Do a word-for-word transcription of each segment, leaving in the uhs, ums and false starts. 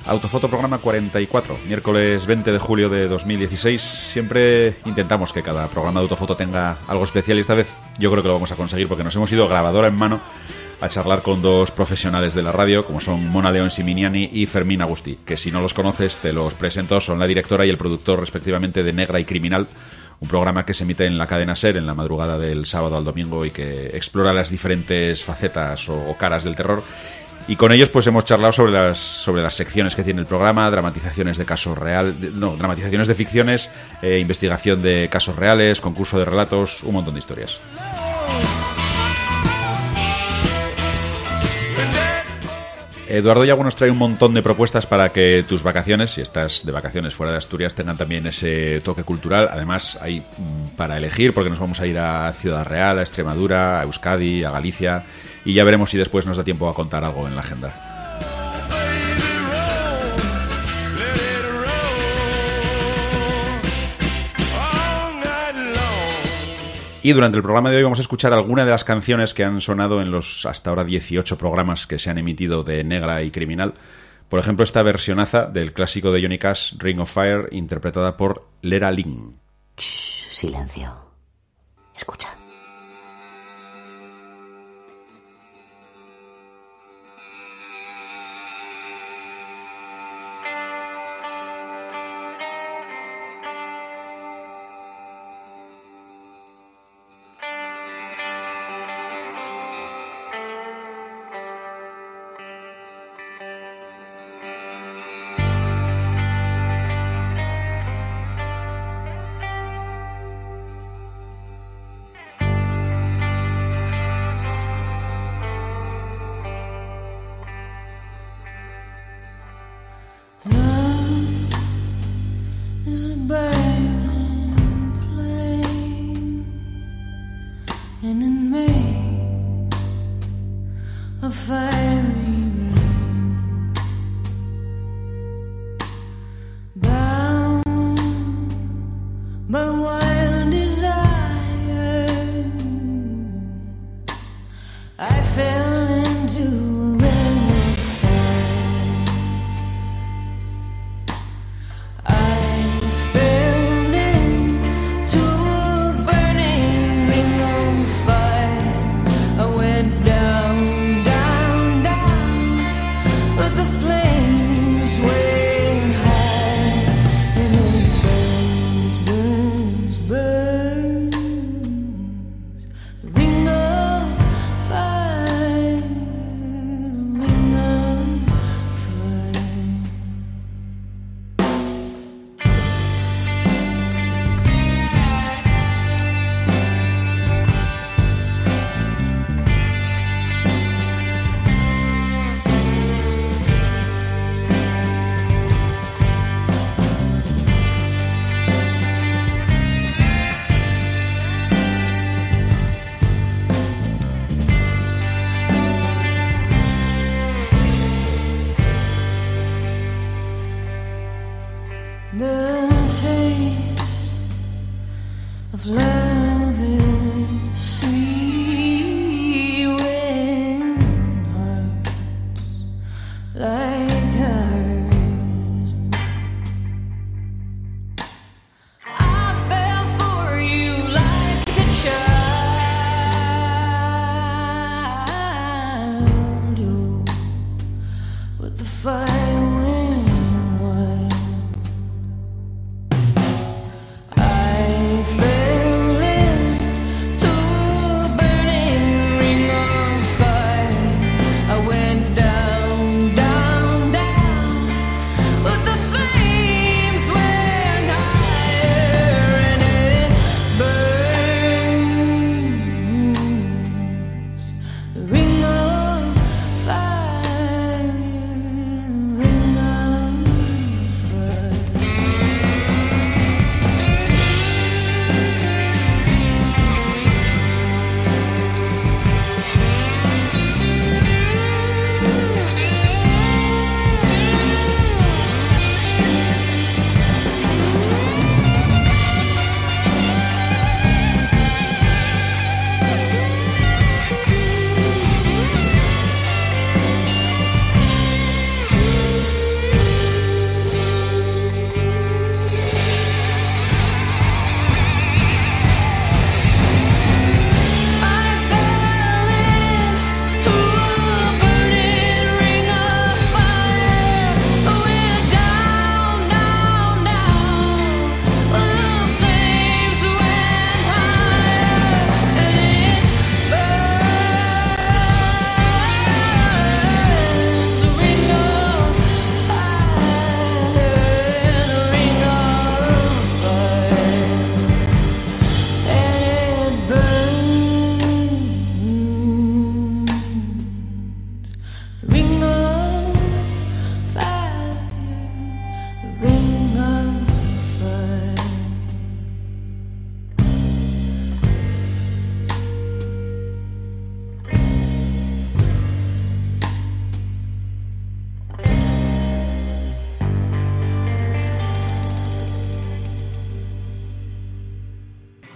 Autofoto programa cuarenta y cuatro, miércoles veinte de julio de dos mil dieciséis. Siempre intentamos que cada programa de Autofoto tenga algo especial y esta vez yo creo que lo vamos a conseguir porque nos hemos ido grabadora en mano a charlar con dos profesionales de la radio como son Mona León Siminiani y Fermín Agustí, que si no los conoces te los presento, son la directora y el productor respectivamente de Negra y Criminal, un programa que se emite en la cadena SER en la madrugada del sábado al domingo y que explora las diferentes facetas o, o caras del terror. Y con ellos pues hemos charlado sobre las sobre las secciones que tiene el programa, dramatizaciones de casos real, no, dramatizaciones de ficciones, eh, investigación de casos reales, concurso de relatos, un montón de historias. Eduardo Yago nos trae un montón de propuestas para que tus vacaciones, si estás de vacaciones fuera de Asturias, tengan también ese toque cultural. Además, hay mmm, para elegir, porque nos vamos a ir a Ciudad Real, a Extremadura, a Euskadi, a Galicia, y ya veremos si después nos da tiempo a contar algo en la agenda. Y durante el programa de hoy vamos a escuchar algunas de las canciones que han sonado en los hasta ahora dieciocho programas que se han emitido de Negra y Criminal. Por ejemplo, esta versionaza del clásico de Johnny Cash, Ring of Fire, interpretada por Lera Lynn. Shh, silencio. Escucha.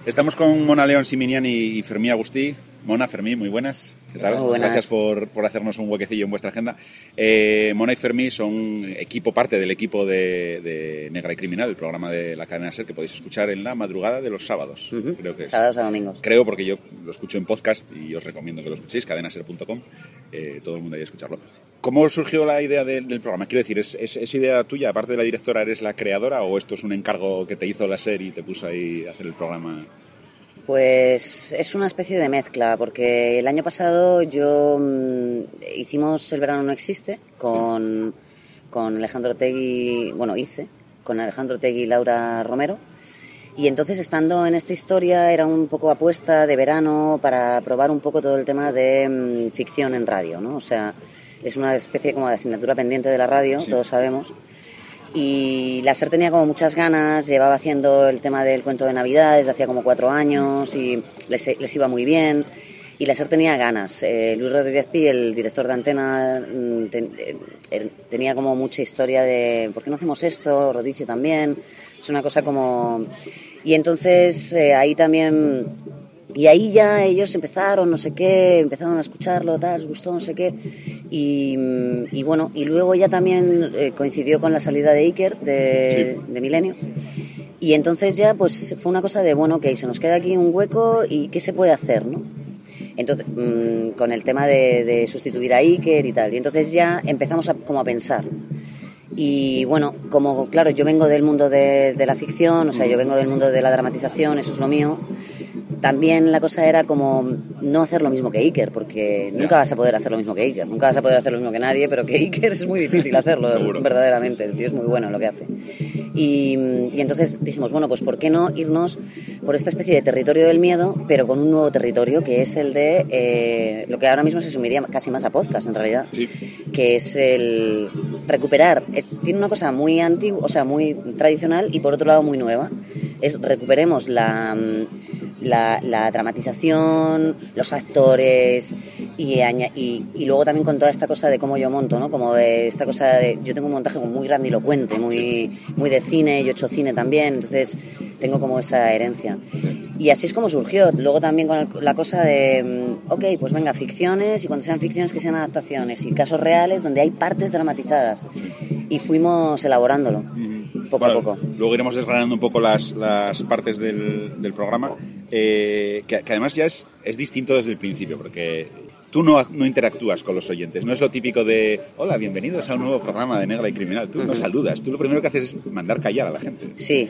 Estamos con Mona León Siminian y Fermí Agustí. Mona, Fermí, muy buenas. ¿Qué tal? Muy buenas. Gracias por, por hacernos un huequecillo en vuestra agenda. Eh, Mona y Fermí son equipo, parte del equipo de, de Negra y Criminal, el programa de la cadena SER que podéis escuchar en la madrugada de los sábados. Uh-huh. Creo que es. Sábados a domingos. Creo, porque yo lo escucho en podcast y os recomiendo que lo escuchéis, cadena ser punto com. Eh, todo el mundo hay que escucharlo. ¿Cómo surgió la idea del, del programa? Quiero decir, ¿es, es, ¿es idea tuya? Aparte de la directora, ¿eres la creadora o esto es un encargo que te hizo la SER y te puso ahí a hacer el programa? Pues es una especie de mezcla, porque el año pasado yo mmm, hicimos El verano no existe con, con Alejandro Tegui, bueno, hice con Alejandro Tegui y Laura Romero, y entonces estando en esta historia era un poco apuesta de verano para probar un poco todo el tema de mmm, ficción en radio, ¿no? O sea, es una especie como de asignatura pendiente de la radio, sí. Todos sabemos. Y la SER tenía como muchas ganas, llevaba haciendo el tema del cuento de Navidad desde hacía como cuatro años y les, les iba muy bien. Y la SER tenía ganas. Eh, Luis Rodríguez Pi, el director de Antena, ten, eh, tenía como mucha historia de ¿por qué no hacemos esto? Rodicio también. Es una cosa como... Y entonces eh, ahí también... Y ahí ya ellos empezaron, no sé qué, empezaron a escucharlo, tal, les gustó, no sé qué. Y, y bueno, y luego ya también eh, coincidió con la salida de Iker, de, sí. de Milenio. Y entonces ya pues fue una cosa de, bueno, ok, se nos queda aquí un hueco y ¿qué se puede hacer, no? Entonces, mmm, con el tema de, de sustituir a Iker y tal. Y entonces ya empezamos a, como a pensar. Y bueno, como claro, yo vengo del mundo de, de la ficción, o sea, yo vengo del mundo de la dramatización, eso es lo mío. También la cosa era como no hacer lo mismo que Iker, porque nunca vas a poder hacer lo mismo que Iker, nunca vas a poder hacer lo mismo que nadie, pero que Iker es muy difícil hacerlo, verdaderamente, el tío es muy bueno en lo que hace. Y, y entonces dijimos, bueno, pues ¿por qué no irnos por esta especie de territorio del miedo, pero con un nuevo territorio, que es el de eh, lo que ahora mismo se sumiría casi más a podcast, en realidad, sí. Que es el recuperar, es, tiene una cosa muy antigua, o sea, muy tradicional y por otro lado muy nueva, es recuperemos la... La, la dramatización, los actores y, y, y luego también con toda esta cosa de cómo yo monto, ¿no? Como de esta cosa de... Yo tengo un montaje muy grandilocuente, muy, sí. muy de cine, yo he hecho cine también, entonces tengo como esa herencia. Sí. Y así es como surgió. Luego también con el, la cosa de, ok, pues venga, ficciones, y cuando sean ficciones que sean adaptaciones, y casos reales donde hay partes dramatizadas. Sí. Y fuimos elaborándolo. Mm-hmm. Poco bueno, a poco. Luego iremos desgranando un poco las, las partes del, del programa, eh, que, que además ya es, es distinto desde el principio, porque tú no, no interactúas con los oyentes. No es lo típico de, hola, bienvenidos a un nuevo programa de Negra y Criminal. Tú uh-huh. no saludas. Tú lo primero que haces es mandar callar a la gente. Sí.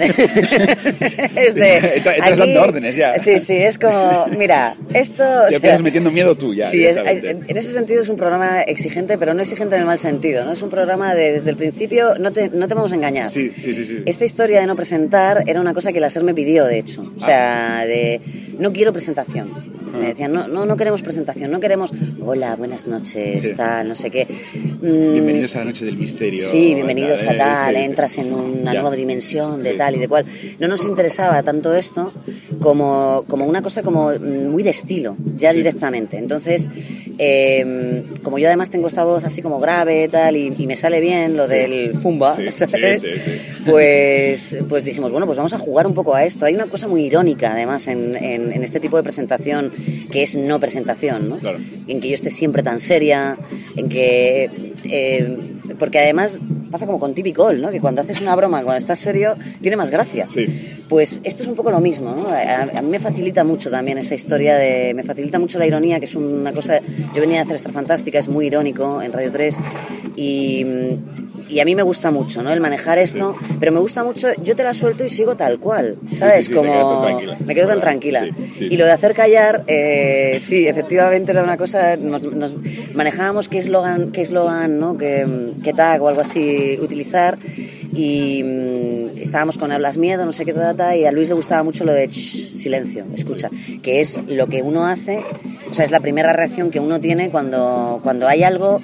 es de, Estás dando órdenes ya. Sí, sí, es como, mira, esto... Ya sea, empiezas metiendo miedo tú ya. Sí, es, en ese sentido es un programa exigente, pero no exigente en el mal sentido, ¿no? Es un programa de, desde el principio, no te, no te vamos a engañar. Sí, sí, sí, sí. Esta historia de no presentar era una cosa que la SER me pidió, de hecho. O sea, ah. de, no quiero presentación. Ah. Me decían, no, no, no queremos presentación. No queremos, hola, buenas noches, sí. tal, no sé qué. Mm, bienvenidos a la noche del misterio. Sí, bienvenidos tal, a tal, eh, sí, entras sí. en una ya. nueva dimensión de sí. tal y de cual. No nos interesaba tanto esto como, como una cosa como muy de estilo, ya sí. directamente. Entonces, eh, como yo además tengo esta voz así como grave tal, y, y me sale bien lo sí. del fumba, sí. ¿sabes? Sí, sí, sí. Pues, pues dijimos, bueno, pues vamos a jugar un poco a esto. Hay una cosa muy irónica además en, en, en este tipo de presentación que es no presentación, ¿no? Claro. En que yo esté siempre tan seria, en que... Eh, porque además pasa como con Typical, ¿no? Que cuando haces una broma, cuando estás serio, tiene más gracia. Sí. Pues esto es un poco lo mismo, ¿no? A, a mí me facilita mucho también esa historia de... Me facilita mucho la ironía, que es una cosa... Yo venía a hacer Extra Fantástica, es muy irónico en Radio tres y... Y a mí me gusta mucho, ¿no? El manejar esto, sí. pero me gusta mucho, yo te la suelto y sigo tal cual, ¿sabes? Sí, sí, sí, como me quedo tan tranquila. Sí, sí. Y lo de hacer callar, eh, sí, efectivamente era una cosa, nos, nos manejábamos qué eslogan, qué eslogan, ¿no? Qué, qué tag o algo así utilizar y mmm, estábamos con Hablas Miedo, no sé qué data, y a Luis le gustaba mucho lo de shh, silencio, escucha, sí. que es lo que uno hace, o sea, es la primera reacción que uno tiene cuando, cuando hay algo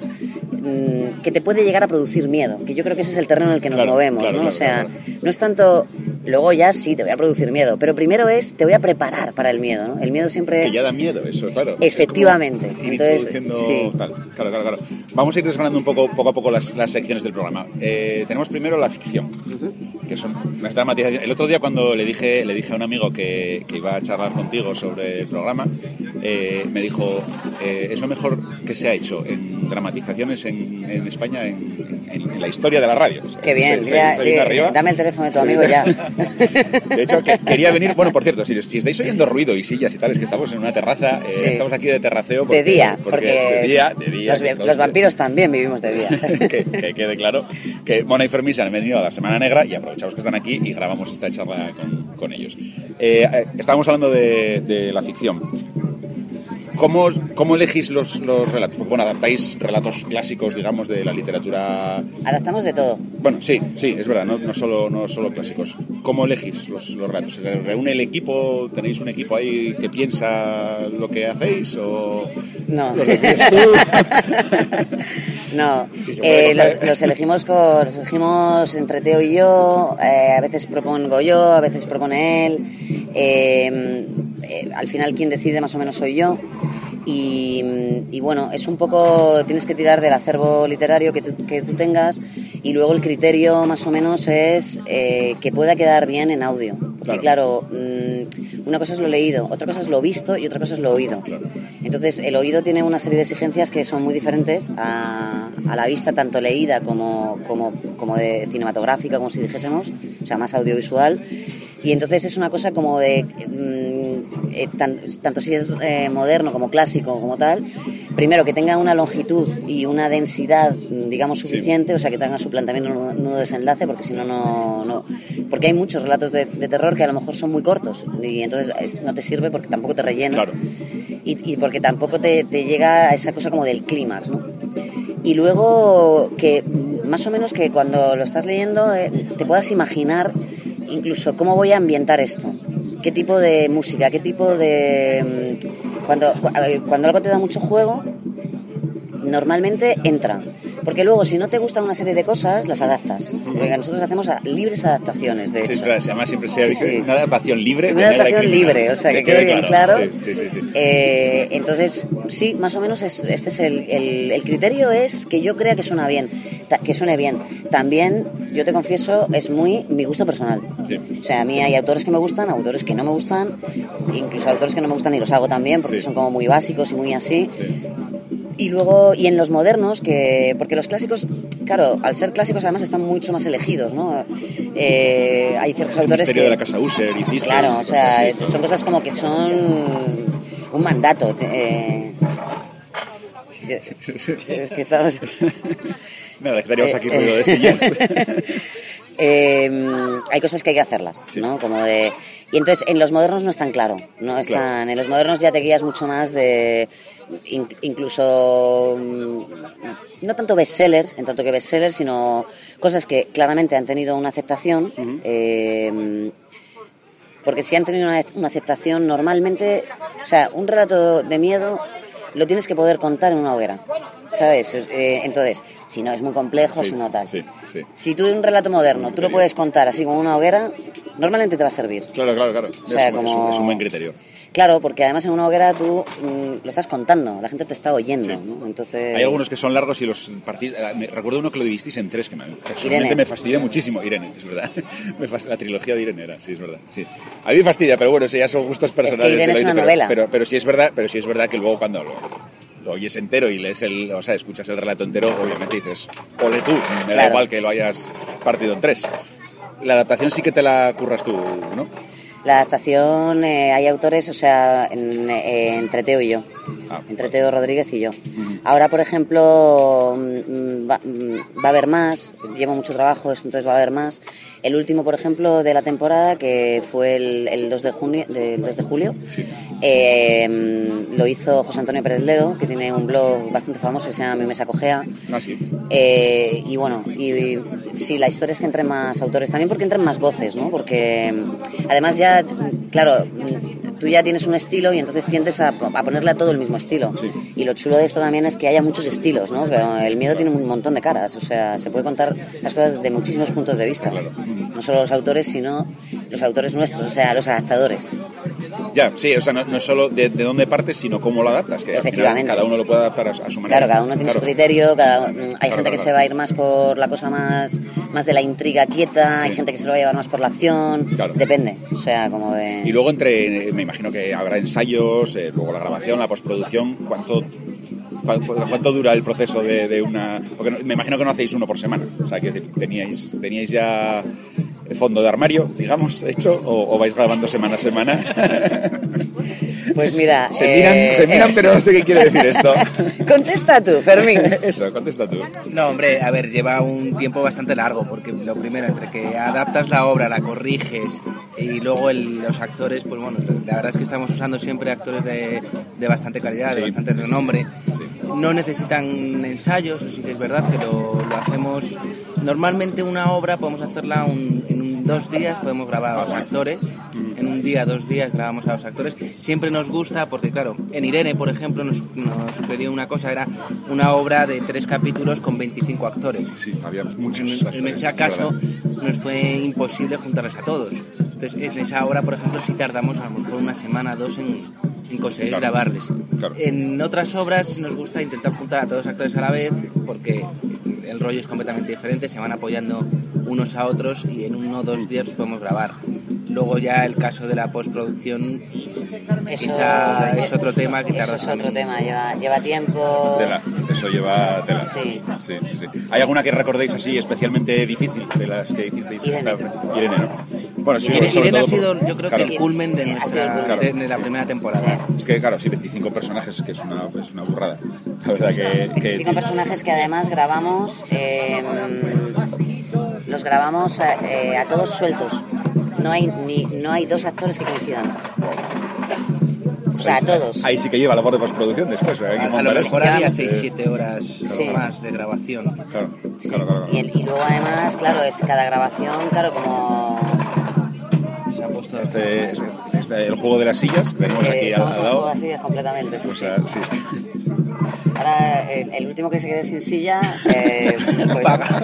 mmm, que te puede llegar a producir miedo, que yo creo que ese es el terreno en el que nos claro, movemos, claro, ¿no? Claro, o sea, claro. no es tanto, luego ya sí, te voy a producir miedo, pero primero es, te voy a preparar para el miedo, ¿no? El miedo siempre... Que ya da miedo eso, claro. Efectivamente. Ir Entonces, sí. Tal. Claro, claro, claro. Vamos a ir desgranando un poco, poco a poco las, las secciones del programa. Eh, tenemos primero la ficción, uh-huh. que son las dramatizaciones. El otro día cuando le dije, le dije a un amigo que, que iba a charlar contigo sobre el programa, eh, me dijo, eh, es lo mejor que se ha hecho en dramatizaciones en, en España en, en, en la historia de la radio. O sea, qué bien, se, mira, se, se eh, dame el teléfono de tu amigo ya. De hecho, que, quería venir, bueno, por cierto, si, si estáis oyendo ruido y sillas y tal, es que estamos en una terraza, eh, sí. estamos aquí de terraceo. Porque, de día, porque, porque de día, de día, los, los vampiros también vivimos de día. que, que quede claro que Mona y Fermín se han venido a la Semana Negra y aprovechamos que están aquí y grabamos esta charla con, con ellos. Eh, eh, estábamos hablando de, de la ficción. ¿Cómo, cómo elegís los, los relatos? Porque, bueno, adaptáis relatos clásicos, digamos, de la literatura... Adaptamos de todo. Bueno, sí, sí, es verdad, no, no, solo, no solo clásicos. ¿Cómo elegís los, los relatos? ¿Se reúne el equipo? ¿Tenéis un equipo ahí que piensa lo que hacéis? ¿O no. los decides tú? No, sí, eh, los, los, elegimos con, los elegimos entre Teo y yo, eh, a veces propongo yo, a veces propone él, eh, eh, al final quien decide más o menos soy yo. Y, y bueno, es un poco, tienes que tirar del acervo literario que tú, que tú tengas y luego el criterio más o menos es eh, que pueda quedar bien en audio. Porque claro, claro, una cosa es lo leído, otra cosa es lo visto y otra cosa es lo oído. Claro. Entonces el oído tiene una serie de exigencias que son muy diferentes a, a la vista, tanto leída como, como, como de cinematográfica, como si dijésemos, o sea, más audiovisual. Y entonces es una cosa como de, eh, tan, tanto si es eh, moderno como clásico como tal, primero que tenga una longitud y una densidad, digamos, suficiente, sí. O sea, que tenga su planteamiento un nudo desenlace, porque si no, no... Porque hay muchos relatos de, de terror que a lo mejor son muy cortos y entonces no te sirve porque tampoco te rellena. Claro. Y, y porque tampoco te, te llega a esa cosa como del clímax, ¿no? Y luego que más o menos que cuando lo estás leyendo eh, te puedas imaginar incluso cómo voy a ambientar esto, qué tipo de música, qué tipo de... Cuando, cuando algo te da mucho juego, normalmente entra. Porque luego, si no te gustan una serie de cosas, las adaptas. Porque nosotros hacemos a, libres adaptaciones, de hecho. Sí, claro, además siempre se ha dicho sí, sí. una adaptación libre. Una adaptación libre, o sea, que, que quede bien claro. claro. Sí, sí, sí, sí. Eh, entonces, sí, más o menos es, este es el, el, el criterio es que yo crea que suena bien, ta, que suene bien. También, yo te confieso, es muy mi gusto personal. Sí. O sea, a mí hay autores que me gustan, autores que no me gustan, incluso autores que no me gustan y los hago también, porque sí. son como muy básicos y muy así. Sí. Y luego, y en los modernos, que porque los clásicos, claro, al ser clásicos además están mucho más elegidos, ¿no? Eh, hay ciertos el autores misterio que... de la casa User, hiciste... Claro, o sea, así, claro. son cosas como que son un mandato. Eh, es que estamos... Nada, que teníamos aquí ruido de sillas. Eh, hay cosas que hay que hacerlas, sí. ¿no? Como de... Y entonces en los modernos no es tan claro, no están... Claro. En los modernos ya te guías mucho más de... Incluso no tanto bestsellers, en tanto que bestsellers, sino cosas que claramente han tenido una aceptación. Uh-huh. eh, porque si han tenido una, una aceptación, normalmente, o sea, un relato de miedo lo tienes que poder contar en una hoguera, ¿sabes? Eh, entonces, si no es muy complejo, sí, si no tal. Sí, sí. Si tú un relato moderno, tú lo puedes contar así como una hoguera, normalmente te va a servir. Claro, claro, claro. O sea, es, como... es un buen criterio. Claro, porque además en una hoguera tú mmm, lo estás contando, la gente te está oyendo, sí. ¿no? Entonces... Hay algunos que son largos y los partís... Me recuerdo uno que lo dividisteis en tres, que me, personalmente me fastidia muchísimo. Irene, es verdad. La trilogía de Irene era, sí, es verdad. Sí. A mí me fastidia, pero bueno, eso ya son gustos personales. Es que Irene es una pero, novela. Pero, pero, pero sí es verdad, pero sí es verdad que luego cuando lo, lo oyes entero y lees el, o sea, escuchas el relato entero, obviamente dices, ole tú, me claro. da igual que lo hayas partido en tres. La adaptación sí que te la curras tú, ¿no? La adaptación, eh, hay autores, o sea, en, eh, entre Teo y yo, ah, entre Teo Rodríguez y yo. Uh-huh. Ahora, por ejemplo, va, va a haber más, llevo mucho trabajo, entonces va a haber más. El último, por ejemplo, de la temporada, que fue el, el dos de junio, del dos de julio, sí. eh, lo hizo José Antonio Pérez Ledo, que tiene un blog bastante famoso que se llama Mi Mesa Cojea. Ah, sí. Eh, y bueno, y, y sí, la historia es que entren más autores, también porque entren más voces, ¿no? Porque además ya, claro, tú ya tienes un estilo y entonces tiendes a, a ponerle a todo el mismo estilo. Sí. Y lo chulo de esto también es que haya muchos estilos, ¿no? Que el miedo tiene un montón de caras, o sea, se puede contar las cosas desde muchísimos puntos de vista. Claro. No solo los autores, sino los autores nuestros, o sea, los adaptadores. Ya, sí, o sea, no, no es solo de, de dónde partes, sino cómo lo adaptas, que al final Efectivamente. cada uno lo puede adaptar a, a su manera. Claro, cada uno tiene Claro. su criterio, cada, hay Claro, gente claro, que se claro. va a ir más por la cosa más, más de la intriga quieta, hay gente que se lo va a llevar más por la acción, Claro. depende, o sea, como de... Y luego entre, me imagino que habrá ensayos, eh, luego la grabación, la postproducción, ¿cuánto, cuánto, cuánto dura el proceso de, de una...? Porque no- me imagino que no hacéis uno por semana, o sea, que teníais, teníais ya fondo de armario, digamos, hecho, o, o vais grabando semana a semana. Pues mira... Se miran, eh, se miran, pero no sé qué quiere decir esto. Contesta tú, Fermín. Eso, contesta tú. No, hombre, a ver, lleva un tiempo bastante largo, porque lo primero, entre que adaptas la obra, la corriges, y luego el- los actores, pues bueno, la verdad es que estamos usando siempre actores de, de bastante calidad, Sí. de bastante renombre. No necesitan ensayos, así que es verdad que lo, lo hacemos... Normalmente una obra podemos hacerla un- en un, dos días, podemos grabar a los actores, en un día, dos días grabamos a los actores. Siempre nos gusta, porque claro, en Irene, por ejemplo, nos, nos sucedió una cosa, era una obra de tres capítulos con veinticinco actores. Sí, había muchos En, en actores, ese caso es verdad. nos fue imposible juntarlos a todos. Entonces, en esa obra, por ejemplo, sí tardamos a lo mejor una semana, dos en, en conseguir Claro, grabarles. claro. En otras obras nos gusta intentar juntar a todos los actores a la vez, porque el rollo es completamente diferente, se van apoyando unos a otros y en uno o dos días los podemos grabar. Luego ya el caso de la postproducción Eso- quizá es otro tema que Eso tarda es otro también. tema, lleva, lleva tiempo... Tela, eso lleva tela. Sí. Sí, sí, sí. ¿Hay alguna que recordéis así especialmente difícil de las que hicisteis? Irene. Esta- Irene, ¿no? Bueno, sí, Irene, sobre Irene ha todo por- sido, yo creo claro. que el culmen de, Ha sido el nuestra, culmen. de, de la primera temporada. Es que, claro, sí, veinticinco personajes, que es una, es una burrada. La verdad que... que veinticinco personajes que además grabamos, eh, los grabamos a, eh, a todos sueltos. No hay ni no hay dos actores que coincidan. O sea, a ahí, todos. Ahí sí que lleva labor de postproducción después. Hay que A, a lo montar mejor eso. había Ya, seis eh, siete horas Sí. más de grabación. Claro, Sí. claro, claro. Y, el- y luego además, claro, es cada grabación, claro, como Se ha puesto Este, este- este- el juego de las sillas que tenemos eh, aquí al, estamos al un lado. poco así completamente. Sí, O sí. sea, sí. Ahora el, el último que se quede sin silla, eh, pues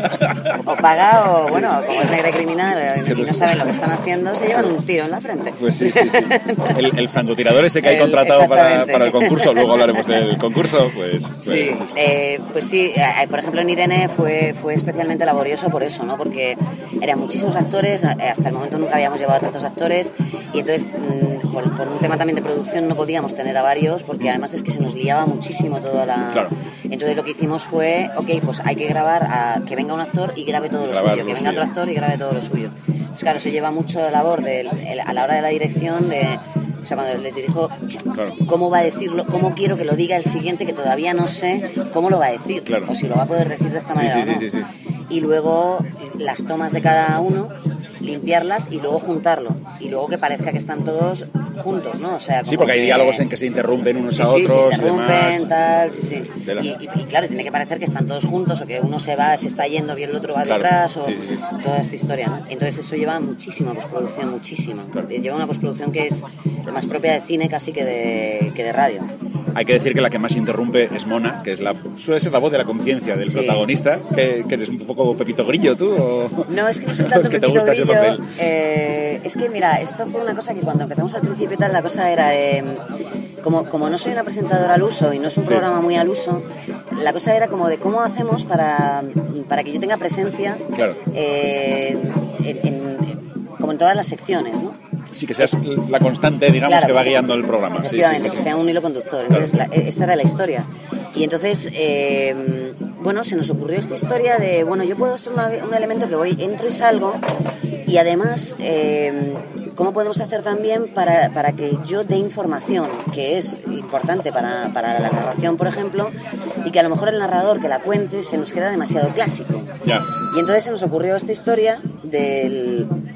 o paga o bueno, como es negra y criminal eh, y no saben lo que están haciendo, se llevan un tiro en la frente. Pues sí, sí, sí. El, el francotirador ese que hay El- contratado para, exactamente. para el concurso, luego hablaremos del concurso, pues... pues Sí, eh, pues sí, eh, por ejemplo en Irene fue, fue especialmente laborioso por eso, ¿no? Porque eran muchísimos actores, eh, hasta el momento nunca habíamos llevado a tantos actores y entonces mm, por, por un tema también de producción no podíamos tener a varios porque además es que se nos liaba muchísimo toda la... Claro. Entonces lo que hicimos fue, ok, pues hay que grabar a que venga un actor y grabe todo lo Grabar suyo, lo que venga suyo. otro actor y grabe todo lo suyo. Entonces claro, se lleva mucho labor del- el- a la hora de la dirección de... O sea, cuando les dirijo, Claro. ¿cómo va a decirlo? ¿Cómo quiero que lo diga el siguiente que todavía no sé cómo lo va a decir? Claro. O si lo va a poder decir de esta Sí, manera sí, o no. sí, sí, Y luego las tomas de cada uno, limpiarlas y luego juntarlo. Y luego que parezca que están todos juntos, ¿no? O sea, como Sí, porque hay que- diálogos en que se interrumpen unos Sí, a sí, otros se y interrumpen, demás. tal, sí, sí. Tela. Y, y- y claro, tiene que parecer que están todos juntos o que uno se va, se está yendo, bien el otro va Claro, detrás o sí, sí, sí. toda esta historia, ¿no? Entonces eso lleva muchísima postproducción, muchísima. Claro. Lleva una postproducción que es más propia de cine casi que de, que de radio. Hay que decir que la que más interrumpe es Mona, que es la suele ser la voz de la conciencia del Sí. protagonista. Que, que eres un poco Pepito Grillo, tú. ¿O? No, es que no soy ¿Es tanto que te Pepito gusta ese Grillo. papel? Eh, es que, mira, esto fue una cosa que cuando empezamos al principio y tal, la cosa era... eh, como, como no soy una presentadora al uso y no es un Sí. programa muy al uso, la cosa era como de cómo hacemos para, para que yo tenga presencia Claro. eh, en, en- como en todas las secciones, ¿no? Sí, que seas la constante, digamos, Claro, que va sea- guiando el programa. Sí, sí, Efectivamente, sí, que sí. sea un hilo conductor. Entonces, la- esta era la historia. Y entonces, eh, bueno, se nos ocurrió esta historia de, bueno, yo puedo ser una- un elemento que voy, entro y salgo, y además, eh, ¿cómo podemos hacer también para, para que yo dé información, que es importante para, para la narración, por ejemplo, y que a lo mejor el narrador que la cuente se nos queda demasiado clásico? Ya. Y entonces se nos ocurrió esta historia del...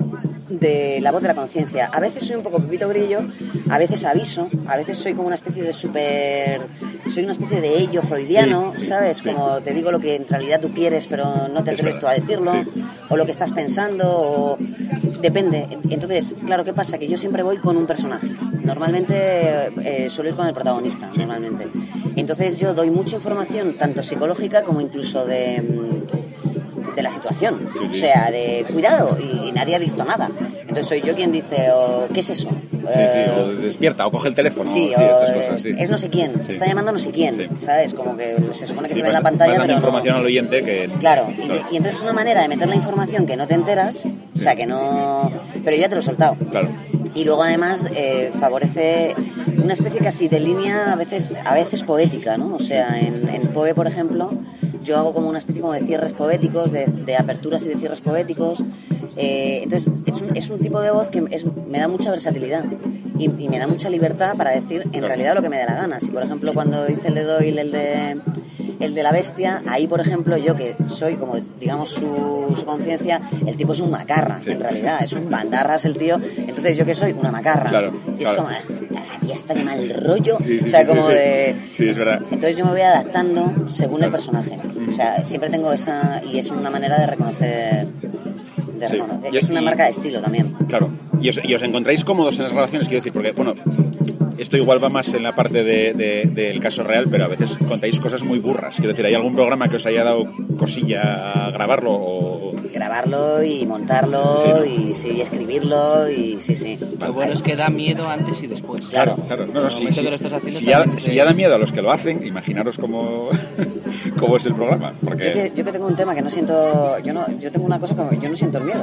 de la voz de la conciencia. A veces soy un poco Pepito Grillo, a veces aviso, a veces soy como una especie de súper... Soy una especie de ello freudiano, sí, ¿sabes? Sí. Como te digo lo que en realidad tú quieres, pero no te atreves tú a decirlo, sí. O lo que estás pensando, o... Depende. Entonces, claro, ¿qué pasa? Que yo siempre voy con un personaje. Normalmente eh, suelo ir con el protagonista, sí. Normalmente. Entonces yo doy mucha información, tanto psicológica como incluso de... de la situación, sí, sí. O sea, de cuidado, y, y nadie ha visto nada. Entonces soy yo quien dice, oh, ¿qué es eso? Sí, eh, sí, o despierta, o coge el teléfono, sí, sí, o, estas cosas, sí. Es no sé quién, sí. Está llamando no sé quién, sí. ¿Sabes? Como que se supone que sí, se ve en la vas, pantalla, vas dando pero información no... al oyente que... Claro, y, y entonces es una manera de meter la información que no te enteras, sí. O sea, que no... Pero yo ya te lo he soltado. Claro. Y luego además eh, favorece una especie casi de línea a veces a veces poética, ¿no? O sea, en, en Poe, por ejemplo, yo hago como una especie como de cierres poéticos, de, de aperturas y de cierres poéticos. Eh, entonces es un, es un tipo de voz que es, me da mucha versatilidad y, y me da mucha libertad para decir en claro. realidad lo que me dé la gana. Si por ejemplo cuando hice el de Doyle, el de... el de la bestia, ahí por ejemplo yo que soy como digamos su, su conciencia, el tipo es un macarra, sí. En realidad es un bandarras el tío, entonces yo que soy una macarra, claro, y claro. es como la tía está de mal rollo, sí, sí, o sea sí, como sí, de sí, es verdad. Entonces yo me voy adaptando según el personaje, o sea siempre tengo esa, y es una manera de reconocer de sí. reconocer. Es una marca de estilo también, claro. Y os, y os encontráis cómodos en las grabaciones, quiero decir, porque bueno, esto igual va más en la parte de, de, del caso real, pero a veces contáis cosas muy burras. Quiero decir, ¿hay algún programa que os haya dado cosilla a grabarlo? O... Grabarlo y montarlo, sí, ¿no? Y sí, escribirlo, y sí, sí. Lo bueno es que da miedo antes y después. Claro, claro. No, no, sí, sí. Que lo estás haciendo si, ya, te... si ya da miedo a los que lo hacen, imaginaros cómo, cómo es el programa. Porque... Yo, que, yo que tengo un tema que no siento... Yo no yo tengo una cosa como... Yo no siento el miedo.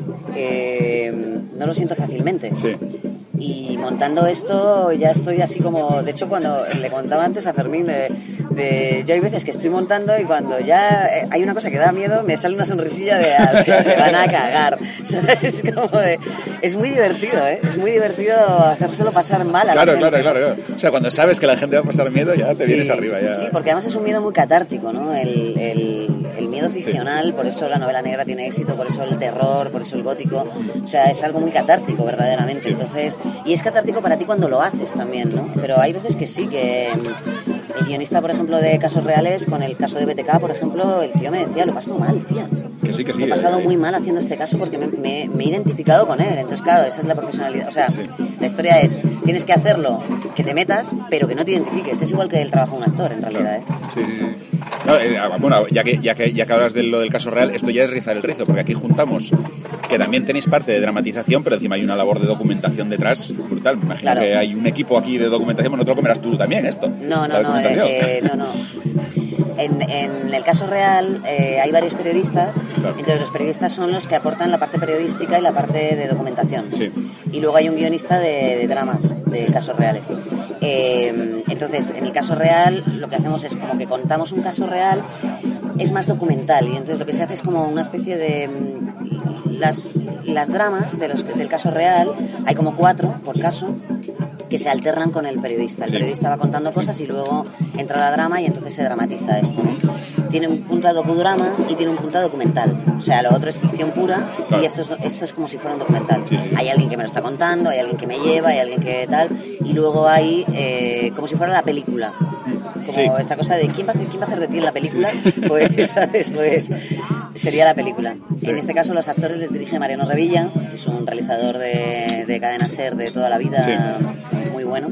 Eh, no lo siento fácilmente. Sí. Y montando esto ya estoy así como... De hecho, cuando le contaba antes a Fermín de, de... Yo hay veces que estoy montando y cuando ya hay una cosa que da miedo, me sale una sonrisilla de ah, que se van a cagar. ¿Sabes? Es como de, es muy divertido, ¿eh? Es muy divertido hacérselo pasar mal a claro, la gente. Claro, claro, claro. O sea, cuando sabes que la gente va a pasar miedo, ya te sí, vienes arriba. Ya. Sí, porque además es un miedo muy catártico, ¿no? El, el, el miedo ficcional, sí. Por eso la novela negra tiene éxito, por eso el terror, por eso el gótico. O sea, es algo muy catártico, verdaderamente. Sí. Entonces... Y es catártico para ti cuando lo haces también, ¿no? Pero hay veces que sí, que el guionista, por ejemplo, de Casos Reales, con el caso de B T K, por ejemplo, el tío me decía, lo he pasado mal, tía. Que sí, que sí. Lo he pasado eh, muy mal haciendo este caso porque me, me, me he identificado con él. Entonces, claro, esa es la profesionalidad. O sea, sí. La historia es, tienes que hacerlo, que te metas, pero que no te identifiques. Es igual que el trabajo de un actor, en realidad, ¿eh? Sí, sí, sí. No, eh, bueno, ya que, ya, que, ya que hablas de lo del caso real, esto ya es rizar el rizo, porque aquí juntamos que también tenéis parte de dramatización, pero encima hay una labor de documentación detrás brutal. Me imagino claro. Que hay un equipo aquí de documentación, bueno, no te lo comerás tú también esto. No, no, no, eh, no, no. En, en el caso real eh, hay varios periodistas, claro. Entonces los periodistas son los que aportan la parte periodística y la parte de documentación. Sí. Y luego hay un guionista de, de dramas, de casos reales. Eh, entonces, en el caso real lo que hacemos es como que contamos un caso real, es más documental, y entonces lo que se hace es como una especie de... Las, las dramas de los, del caso real, hay como cuatro por caso, que se alternan con el periodista. El sí. periodista va contando cosas y luego entra la drama y entonces se dramatiza esto, ¿no? Tiene un punto de docudrama y tiene un punto de documental. O sea, lo otro es ficción pura, claro. Y esto es, esto es como si fuera un documental. Sí, sí. Hay alguien que me lo está contando, hay alguien que me lleva, hay alguien que tal, y luego hay eh, como si fuera la película. Como sí. Esta cosa de ¿quién va, a hacer, ¿quién va a hacer de ti en la película? Sí. Pues, ¿sabes? Pues sería la película. Sí. En este caso los actores les dirige Mariano Revilla, que es un realizador de, de Cadena SER de toda la vida, sí. Muy bueno.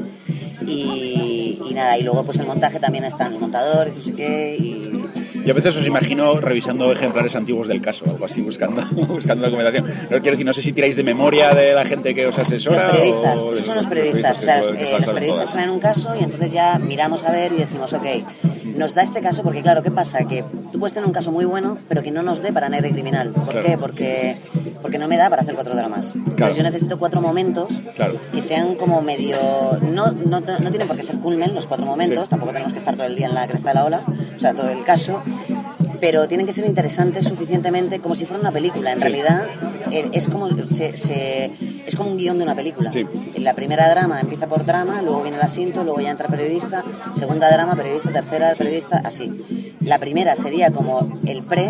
Y, y nada, y luego pues el montaje también están los montadores, no sé qué, y... Yo a veces os imagino revisando ejemplares antiguos del caso, algo así, buscando, buscando documentación. No quiero decir, no sé si tiráis de memoria de la gente que os asesora. Los periodistas, o esos son los periodistas. O sea, los, eh, los periodistas traen un caso y entonces ya miramos a ver y decimos, ok, nos da este caso porque, claro, ¿qué pasa? Que tú puedes tener un caso muy bueno, pero que no nos dé para Negra y Criminal. ¿Por claro. qué? Porque, porque no me da para hacer cuatro dramas. Claro. Entonces yo necesito cuatro momentos claro. que sean como medio... No, no, no tienen por qué ser culmen los cuatro momentos, sí. Tampoco tenemos que estar todo el día en la cresta de la ola, o sea, todo el caso... pero tienen que ser interesantes suficientemente como si fuera una película. En sí. realidad es como se, se, es como un guión de una película. Sí. La primera drama empieza por drama, luego viene el asiento, luego ya entra periodista, segunda drama, periodista, tercera, sí. periodista, así. La primera sería como el pre,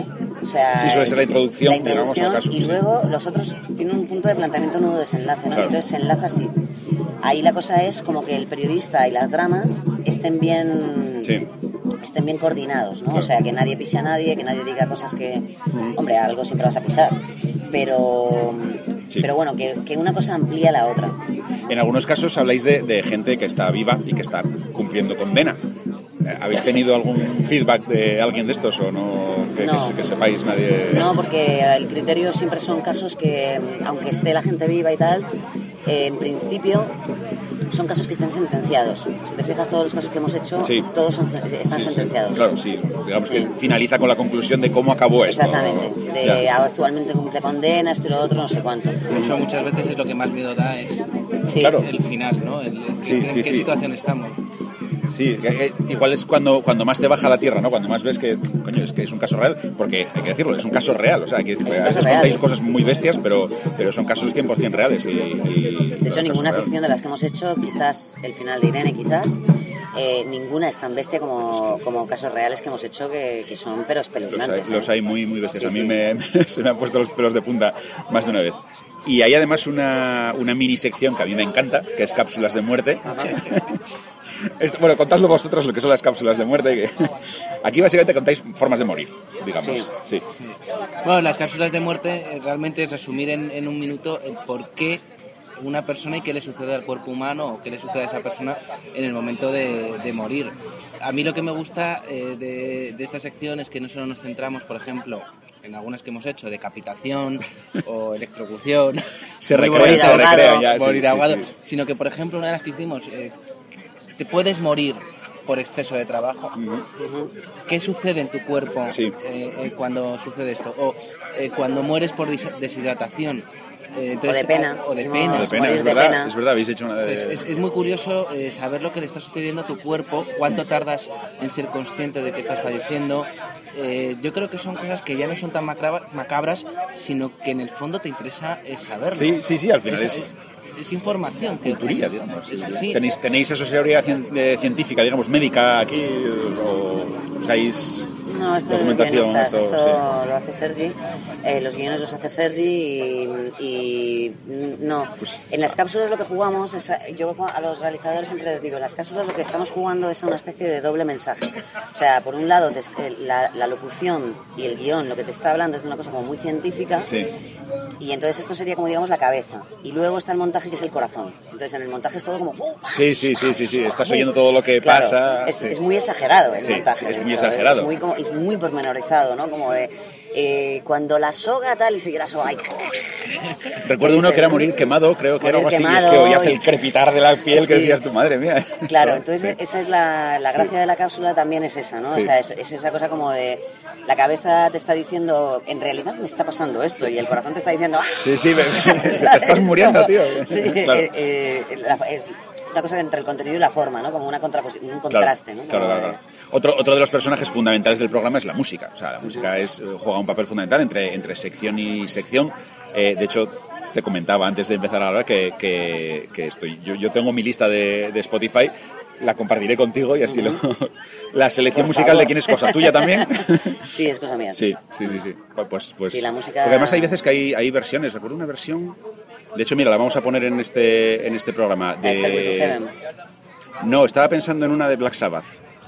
O sea, sí, suele ser la introducción, la introducción digamos, al caso, y sí. luego los otros tienen un punto de planteamiento nudo desenlace, ¿no? Claro. Entonces se enlaza así. Ahí la cosa es como que el periodista y las dramas estén bien Sí. estén bien coordinados, ¿no? Claro. O sea, que nadie pise a nadie, que nadie diga cosas que, hombre, algo siempre vas a pisar, pero Sí. pero bueno, que, que una cosa amplía la otra. En algunos casos habláis de, de gente que está viva y que está cumpliendo condena. ¿Habéis tenido algún feedback de alguien de estos o no? Que, No. que, que sepáis nadie. No, porque el criterio siempre son casos que, aunque esté la gente viva y tal, eh, en principio son casos que están sentenciados. Si te fijas, todos los casos que hemos hecho, Sí. todos son, están Sí, sí. sentenciados. Claro, sí. Digamos Sí. que finaliza con la conclusión de cómo acabó esto. Exactamente. De Ya. actualmente cumple condena, esto y lo otro, no sé cuánto. De hecho, muchas veces es lo que más miedo da, es Sí. Claro. el final, ¿no? El, el- Sí, en sí, qué sí. situación estamos. Sí, que- que igual es cuando, cuando más te baja la tierra, ¿no? Cuando más ves que, coño, es que es un caso real, porque hay que decirlo, es un caso real, o sea, hay que decir, Es un a caso veces real. contáis cosas muy bestias, pero, pero son casos cien por ciento reales. Y, y- De hecho, el ninguna caso real. ficción de las que hemos hecho, quizás el final de Irene, quizás, eh, ninguna es tan bestia como, como casos reales que hemos hecho que, que son pero Los hay, espeluznantes. los ¿eh? hay muy, muy bestias. Sí, a mí sí. me, se me han puesto los pelos de punta más de una vez. Y hay además una, una mini sección que a mí me encanta, que es cápsulas de muerte. Esto- bueno, contadlo vosotros lo que son las cápsulas de muerte. Que aquí básicamente contáis formas de morir, digamos. Sí. Sí. Bueno, las cápsulas de muerte eh, realmente es resumir en, en un minuto el por qué una persona y qué le sucede al cuerpo humano o qué le sucede a esa persona en el momento de, de morir. A mí lo que me gusta eh, de, de esta sección es que no solo nos centramos, por ejemplo, en algunas que hemos hecho, decapitación o electrocución, Se muy recrean, bonito, se recrean ya. sí, morir sí, ahogado, sí. sino que, por ejemplo, una de las que hicimos, eh, te puedes morir por exceso de trabajo. ¿Qué sucede en tu cuerpo Sí. eh, eh, cuando sucede esto? O eh, cuando mueres por dis- deshidratación. Eh, entonces, O de pena. O de Hicimos- pena. De pena, morir es de verdad, pena. es verdad, habéis hecho una de... Es, es- es muy curioso eh, saber lo que le está sucediendo a tu cuerpo, cuánto tardas en ser consciente de que estás falleciendo. Eh, yo creo que son cosas que ya no son tan macabra- macabras, sino que en el fondo te interesa eh, saberlo. Sí, sí, sí, al final es, es... es información. que culturilla, obtienes. digamos. Es así. ¿Tenéis, ¿Tenéis asesoría cien- eh, científica, digamos, médica aquí? ¿O buscáis No, esto es documentación? guionistas, esto, sí. lo hace Sergi, eh, los guiones los hace Sergi y, y no. Pues- En las cápsulas lo que jugamos, es, a- yo a los realizadores siempre les digo, en las cápsulas lo que estamos jugando es a una especie de doble mensaje. O sea, por un lado te- eh, la, la locución y el guión, lo que te está hablando es de una cosa como muy científica, Sí. y entonces esto sería como digamos la cabeza. Y luego está el montaje que es el corazón. Entonces en el montaje es todo como... ¡pum! Sí, sí, sí, sí, sí, estás oyendo todo lo que Claro, pasa. Es, sí. es muy exagerado el Sí, montaje. es de muy hecho, exagerado. Es muy, como- es muy pormenorizado, ¿no? Como de eh, cuando la soga tal y sigue la soga. ¡ay! Recuerdo uno que era morir quemado, creo que era algo Morir así, y es que quemado oías y- el crepitar de la piel que Sí. decías tu madre mía. Claro, entonces Sí. esa es la, la gracia de la cápsula también es esa, ¿no? Sí. O sea, es, es esa cosa como de la cabeza te está diciendo, en realidad me está pasando esto, y el corazón te está diciendo, ¡ah! Sí, sí, me- te ¿Sabes? estás muriendo, Como- tío. Sí, Claro. eh, eh, la- es una cosa entre el contenido y la forma, ¿no? Como una contraposi- un Claro, contraste, ¿no? claro, Como claro, de- claro. Otro, otro de los personajes fundamentales del programa es la música. O sea, la música es, eh, juega un papel fundamental entre, entre sección y sección. Eh, de hecho, te comentaba antes de empezar a hablar que, que, que estoy, yo, yo tengo mi lista de, de Spotify, la compartiré contigo y así lo... La selección Por musical favor. de quién es cosa tuya también. Sí, es cosa mía. Sí, sí, sí, sí. Pues, pues, Sí, la música- Porque además hay veces que hay, hay versiones. Recuerdo una versión... De hecho, mira, la vamos a poner en este, en este programa. De... Stairway to Heaven. No, estaba pensando en una de Black Sabbath.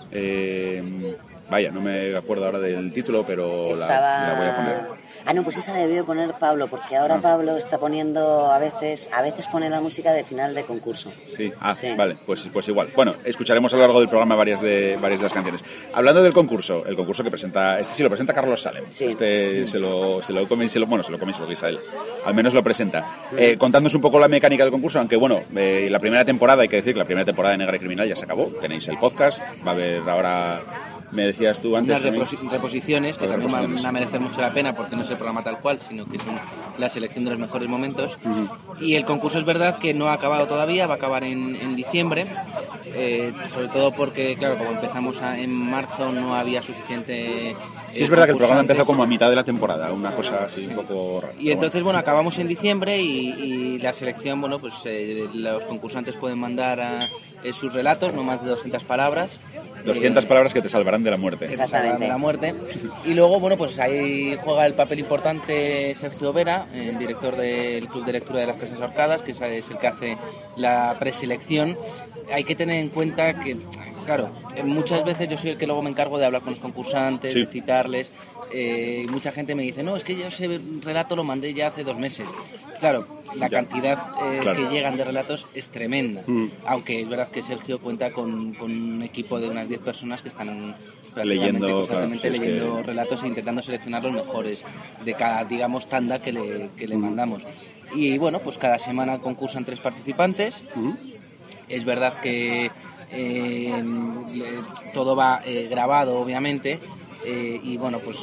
Eh, vaya, no me acuerdo ahora del título, pero la- Estaba... la, voy a poner. Ah, no, pues esa debió poner Pablo, porque ahora Ah. Pablo está poniendo, a veces a veces pone la música de final de concurso. Sí, ah, Sí. vale, pues, pues igual. Bueno, escucharemos a lo largo del programa varias de, varias de las canciones. Hablando del concurso, el concurso que presenta, este sí lo presenta Carlos Salem. Sí. Este se lo, se lo come, se lo, bueno, se lo come, se lo guisa él. Al menos lo presenta. Eh, contándonos un poco la mecánica del concurso, aunque bueno, eh, la primera temporada, hay que decir que la primera temporada de Negra y Criminal ya se acabó. Tenéis el podcast, va a haber ahora... Me decías tú antes... Unas reposi- reposiciones que Las también van reposiciones. a merecer mucho la pena porque no es el programa tal cual, sino que son la selección de los mejores momentos. Y el concurso es verdad que no ha acabado todavía, va a acabar en, en diciembre, eh, sobre todo porque, claro, como empezamos a- en marzo no había suficiente Sí, es verdad que el programa empezó como a mitad de la temporada, una cosa así un poco rara. Y entonces, bueno, acabamos en diciembre y, y la selección, bueno, pues eh, los concursantes pueden mandar a, eh, sus relatos, no más de doscientas palabras. doscientas eh, palabras que te salvarán de la muerte. Que te salvarán de la muerte. Y luego, bueno, pues ahí juega el papel importante Sergio Vera, el director del Club de Lectura de las Casas Ahorcadas, que es el que hace la preselección. Hay que tener en cuenta que, claro, muchas veces yo soy el que luego me encargo de hablar con los concursantes, sí. de citarles. Eh, mucha gente me dice, no, es que yo ese relato lo mandé ya hace dos meses. Claro, la ya. cantidad eh, claro. que llegan de relatos es tremenda. Mm. Aunque es verdad que Sergio cuenta con, con un equipo de unas diez personas que están leyendo, constantemente claro, leyendo es que... relatos e intentando seleccionar los mejores de cada, digamos, tanda que le, que le mm. mandamos. Y bueno, pues cada semana concursan tres participantes. Mm. Es verdad que eh, todo va eh, grabado, obviamente. Eh, y bueno, pues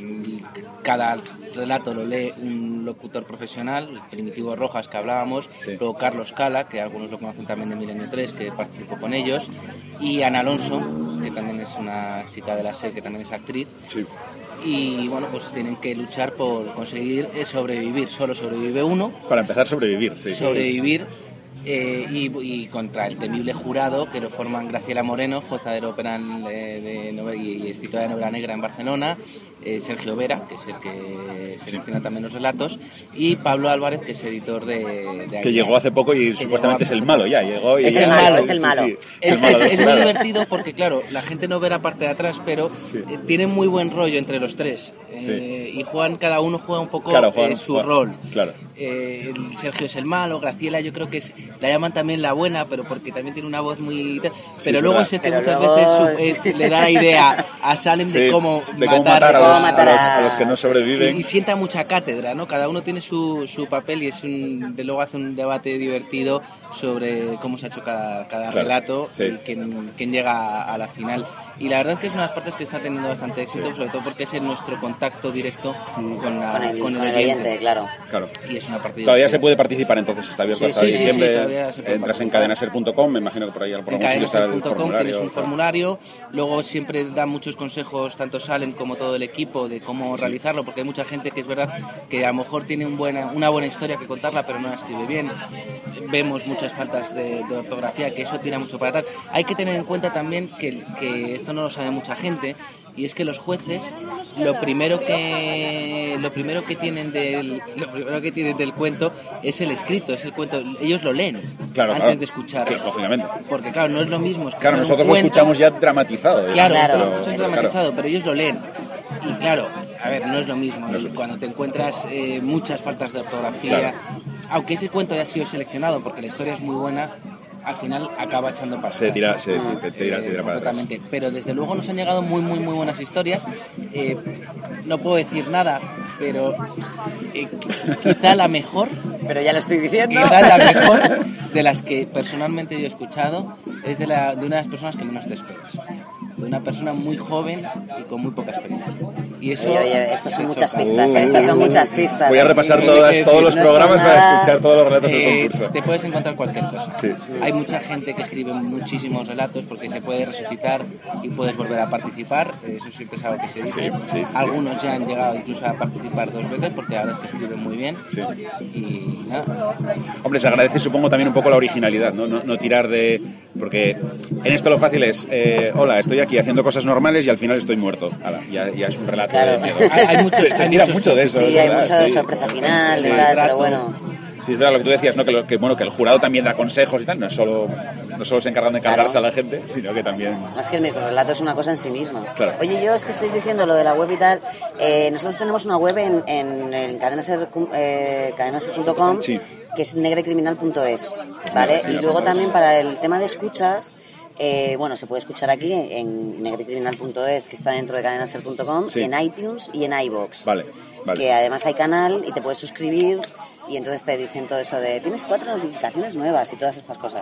cada relato lo lee un locutor profesional, Primitivo Rojas, que hablábamos, sí. luego Carlos Cala, que algunos lo conocen también de Milenio tres, que participó con ellos, y Ana Alonso, que también es una chica de la SER, que también es actriz. Sí. Y bueno, pues tienen que luchar por conseguir sobrevivir. Solo sobrevive uno. Para empezar a sobrevivir, sí. Sobrevivir. Eh, y, y contra el temible jurado que lo forman Graciela Moreno, jueza de ópera de, de novela, y, y escritora de novela negra en Barcelona, eh, Sergio Vera, que es el que selecciona también los relatos, y Pablo Álvarez, que es editor de... de que llegó hace poco y supuestamente es el malo ya, llegó y es ya, el malo, sí, es el malo. Sí, sí, es, es, es, es muy divertido porque, claro, la gente no ve la parte de atrás, pero sí. eh, tienen muy buen rollo entre los tres, eh, sí. y juegan, cada uno juega un poco claro, Juan, eh, su Juan, rol. Claro. Eh, Sergio es el malo, Graciela yo creo que es, la llaman también la buena, pero porque también tiene una voz muy... Pero sí, luego es el que muchas luego... veces eh, le da la idea a Salem sí, de cómo de matar, cómo matar, a, cómo los, matar a, los, a los que no sobreviven. Y, y sienta mucha cátedra, ¿no? Cada uno tiene su, su papel y es un, de luego hace un debate divertido sobre cómo se ha hecho cada, cada claro, relato sí. y quién, quién llega a, a la final. Y la verdad es que es una de las partes que está teniendo bastante éxito, sí. sobre todo porque es en nuestro contacto directo mm. con, la, con el, con el, con el oyente, oyente, claro. claro. Y es una parte Todavía divertida. Se puede participar, entonces está abierto sí, hasta sí, diciembre. Sí, sí, entras en cadenaser punto com, me imagino que por ahí al programa está el formulario. Tienes un formulario, luego siempre da muchos consejos, tanto Salem como todo el equipo, de cómo sí. realizarlo, porque hay mucha gente que es verdad que a lo mejor tiene un buena, una buena historia que contarla, pero no la escribe bien. Vemos muchas faltas de, de ortografía, que eso tira mucho para atrás. Hay que tener en cuenta también que, que esto no lo sabe mucha gente, y es que los jueces lo primero que lo primero que tienen del lo primero que tienen del cuento es el escrito, es el cuento, ellos lo leen claro, antes claro. de escuchar. Sí, lógicamente. Porque claro, no es lo mismo escuchar claro, nosotros un lo escuchamos ya dramatizado. Claro, claro. Pero, lo escuchamos dramatizado, claro. pero ellos lo leen. Y claro, a ver, no es lo mismo. No es... Cuando te encuentras eh, muchas faltas de ortografía, claro. aunque ese cuento haya sido seleccionado porque la historia es muy buena, al final acaba echando para se tira, se, ah, te tira, te tira eh, para atrás. Pero desde luego nos han llegado muy, muy, muy buenas historias. Eh, no puedo decir nada, pero eh, quizá la mejor... Pero ya lo estoy diciendo. Quizá la mejor de las que personalmente yo he escuchado es de, la, de una de las personas que menos te esperas. De una persona muy joven y con muy poca experiencia. Y eso, oye, oye, estas son muchas pistas, uh, estas son muchas pistas. Voy a repasar todas, todos los no programas para escuchar todos los relatos eh, del concurso. Te puedes encontrar cualquier cosa. Sí. Hay mucha gente que escribe muchísimos relatos porque se puede resucitar y puedes volver a participar. Eso siempre es algo que se dice. Sí, sí, sí, Algunos sí. ya han llegado incluso a participar dos veces porque la verdad es que escriben muy bien. Sí. Y nada. Hombre, se agradece supongo también un poco la originalidad, ¿no? No, no tirar de... Porque en esto lo fácil es, eh, hola, estoy aquí haciendo cosas normales y al final estoy muerto. Ala, ya, ya es un relato claro. de miedo. Hay, hay muchos, se, se hay tira muchos, mucho de eso. Sí, hay ¿verdad? mucho de sí. sorpresa final sí. y tal, pero bueno... Sí, es verdad lo que tú decías, ¿no? Que, lo, que, bueno, que el jurado también da consejos y tal, no es solo, no solo se encargan de cargarse claro. a la gente, sino que también... Más que el microrelato es una cosa en sí mismo. Claro. Oye, yo es que estáis diciendo lo de la web y tal, eh, nosotros tenemos una web en, en, en cadenaser punto com, eh, cadenaser punto com sí. que es negrecriminal punto es, ¿vale? Sí, y luego también para el tema de escuchas... Eh, bueno, se puede escuchar aquí en negrecriminal punto es, que está dentro de cadenaser punto com, sí. en iTunes y en iVoox. Vale, vale. Que además hay canal y te puedes suscribir y entonces te dicen todo eso de tienes cuatro notificaciones nuevas y todas estas cosas.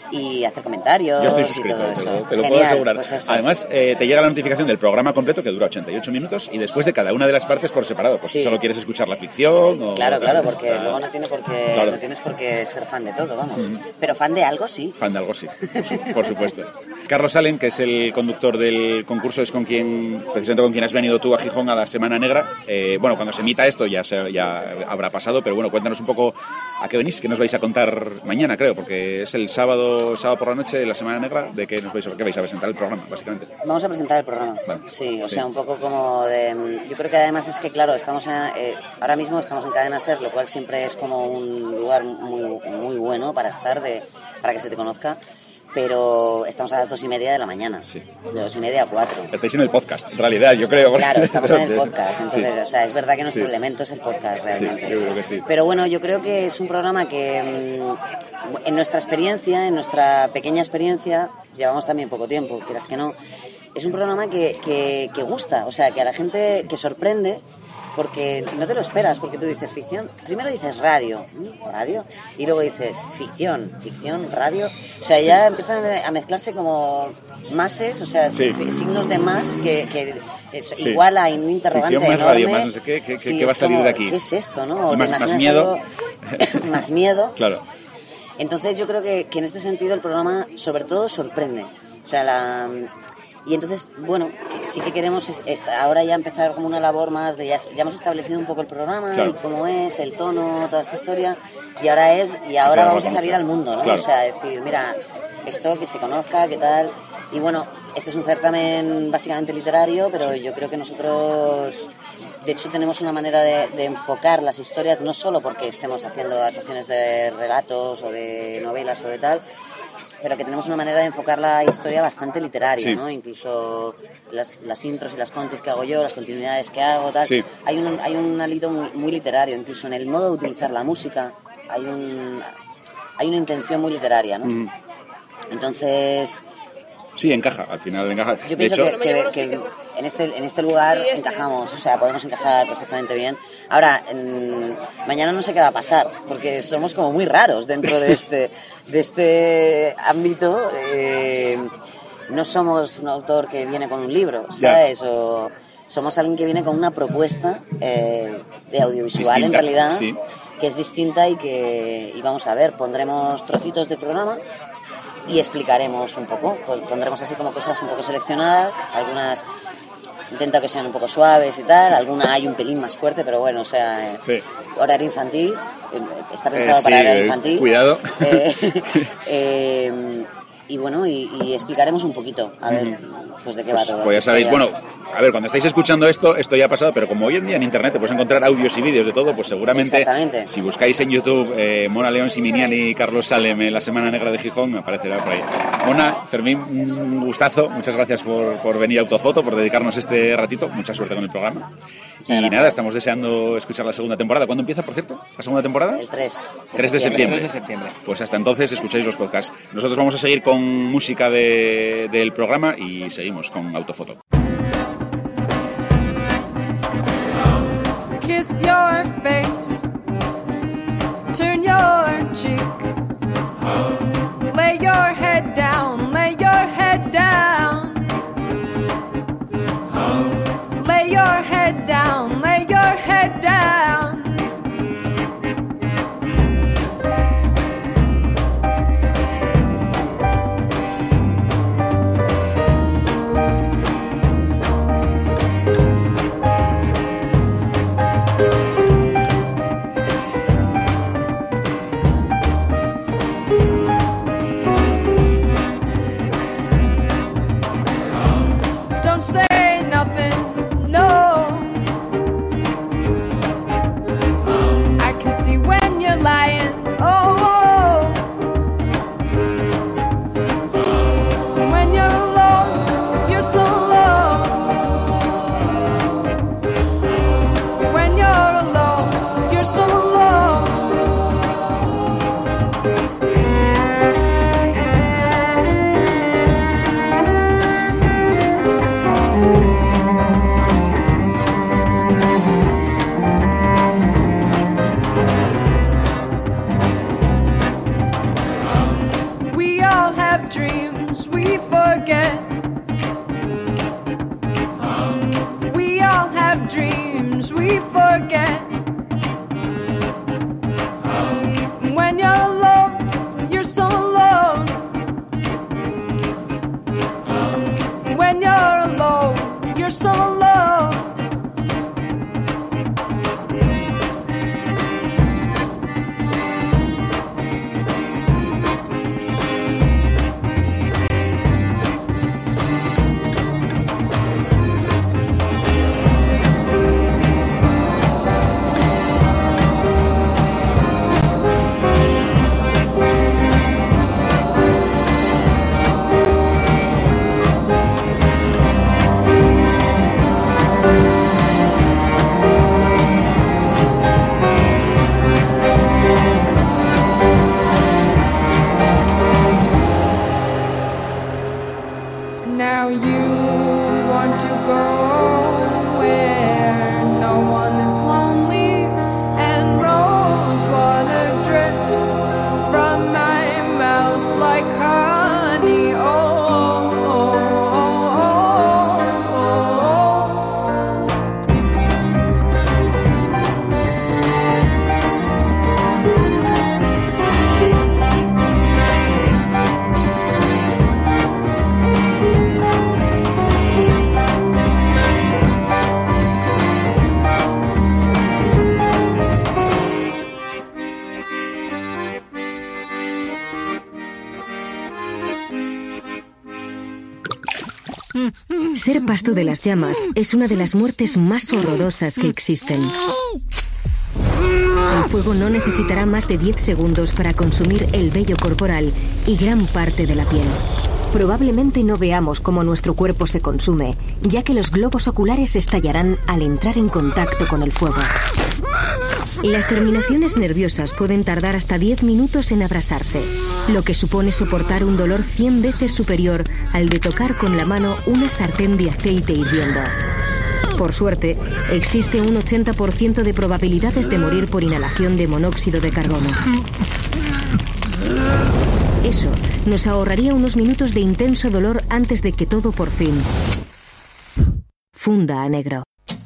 Y hacer comentarios Yo estoy suscrito, y todo eso. Te lo, te lo Genial, puedo asegurar. Pues Además, eh, te llega la notificación del programa completo que dura ochenta y ocho minutos y después de cada una de las partes por separado. Pues sí. si solo quieres escuchar la ficción o... Claro, claro, porque está... luego no, tiene por qué, claro. no tienes por qué ser fan de todo, vamos. Mm. Pero fan de algo sí. Fan de algo sí, por, su, por supuesto. Carlos Salem, que es el conductor del concurso, es con quien, precisamente con quien has venido tú a Gijón a la Semana Negra. Eh, bueno, cuando se emita esto ya, se, ya habrá pasado, pero bueno, cuéntanos un poco a qué venís, qué nos vais a contar mañana, creo, porque es el sábado, sábado por la noche de la Semana Negra, de qué nos vais a, qué vais a presentar el programa, básicamente. Vamos a presentar el programa, vale. sí, o sí. sea, un poco como de... Yo creo que además es que, claro, estamos en, eh, ahora mismo estamos en Cadena SER, lo cual siempre es como un lugar muy, muy bueno para estar, de, para que se te conozca. Pero estamos a las dos y media de la mañana, sí. de dos y media a cuatro. Estáis en el podcast, en realidad, yo creo. Claro, estamos en el podcast, entonces, sí. o sea, es verdad que nuestro sí. elemento es el podcast, realmente. Sí, yo creo que sí. Pero bueno, yo creo que es un programa que, en nuestra experiencia, en nuestra pequeña experiencia, llevamos también poco tiempo, quieras que no, es un programa que, que, que gusta, o sea, que a la gente que sorprende, porque no te lo esperas, porque tú dices ficción, primero dices radio, radio, y luego dices ficción, ficción, radio, o sea, ya empiezan a mezclarse como mases, o sea, sí. signos de más que, que es sí. igual a un interrogante ficción más enorme. Radio, más no sé qué, ¿qué, sí, qué va a salir como, de aquí? ¿Qué es esto, no? O más, te imaginas más miedo. Algo, más miedo. Claro. Entonces yo creo que, que en este sentido el programa sobre todo sorprende, o sea, la... Y entonces, bueno, sí que queremos esta, ahora ya empezar como una labor más de... Ya, ya hemos establecido un poco el programa, claro. cómo es, el tono, toda esta historia, y ahora es y ahora claro, vamos a salir al mundo, ¿no? Claro. O sea, decir, mira, esto que se conozca, qué tal... Y bueno, este es un certamen básicamente literario, pero sí. yo creo que nosotros... De hecho, tenemos una manera de, de enfocar las historias, no solo porque estemos haciendo adaptaciones de relatos o de novelas o de tal... pero que tenemos una manera de enfocar la historia bastante literaria, sí. ¿no? Incluso las, las intros y las contis que hago yo, las continuidades que hago, tal. Sí. Hay un hay un alito muy, muy literario, incluso en el modo de utilizar la música hay un hay una intención muy literaria, ¿no? Mm. Entonces... Sí, encaja, al final encaja. Yo pienso de hecho, que, que, que en este en este lugar encajamos, o sea, podemos encajar perfectamente bien. Ahora, en, mañana no sé qué va a pasar, porque somos como muy raros dentro de este de este ámbito. Eh, no somos un autor que viene con un libro, ¿sabes? Yeah. O somos alguien que viene con una propuesta eh, de audiovisual, distinta, en realidad, sí. que es distinta y que y vamos a ver, pondremos trocitos del programa y explicaremos un poco, pues pondremos así como cosas un poco seleccionadas, algunas intento que sean un poco suaves y tal, alguna hay un pelín más fuerte, pero bueno, o sea, eh, sí. horario infantil, eh, está pensado eh, sí, para horario infantil. Eh, cuidado. Eh, eh, y bueno, y, y explicaremos un poquito, a ver, mm. pues de qué pues, va todo. Pues ya sabéis, bueno, a ver, cuando estáis escuchando esto, esto ya ha pasado, pero como hoy en día en internet te puedes encontrar audios y vídeos de todo, pues seguramente, si buscáis en YouTube eh, Mona León Siminiani y Carlos Salem en la Semana Negra de Gijón, aparecerá por ahí. Mona, Fermín, un gustazo, muchas gracias por, por venir a Autofoto, por dedicarnos este ratito, mucha suerte con el programa. Y gracias. Nada, estamos deseando escuchar la segunda temporada. ¿Cuándo empieza, por cierto, la segunda temporada? El tres. tres de septiembre. tres de septiembre. Pues hasta entonces escucháis los podcasts. Nosotros vamos a seguir con música de, del programa y seguimos con Autofoto. Kiss your face, turn your cheek, lay your head down, lay your head down, lay your head down, lay your head down. Don't say nothing, no. I can see when you're lying, oh, oh. When you're alone, you're so alone. When you're alone, you're so alone. We all have dreams we forget. We all have dreams we forget. When you're alone, you're so alone. Ser pasto de las llamas es una de las muertes más horrorosas que existen. El fuego no necesitará más de diez segundos para consumir el vello corporal y gran parte de la piel. Probablemente no veamos cómo nuestro cuerpo se consume, ya que los globos oculares estallarán al entrar en contacto con el fuego. Las terminaciones nerviosas pueden tardar hasta diez minutos en abrasarse, lo que supone soportar un dolor cien veces superior al de tocar con la mano una sartén de aceite hirviendo. Por suerte, existe un ochenta por ciento de probabilidades de morir por inhalación de monóxido de carbono. Eso nos ahorraría unos minutos de intenso dolor antes de que todo por fin funda a negro.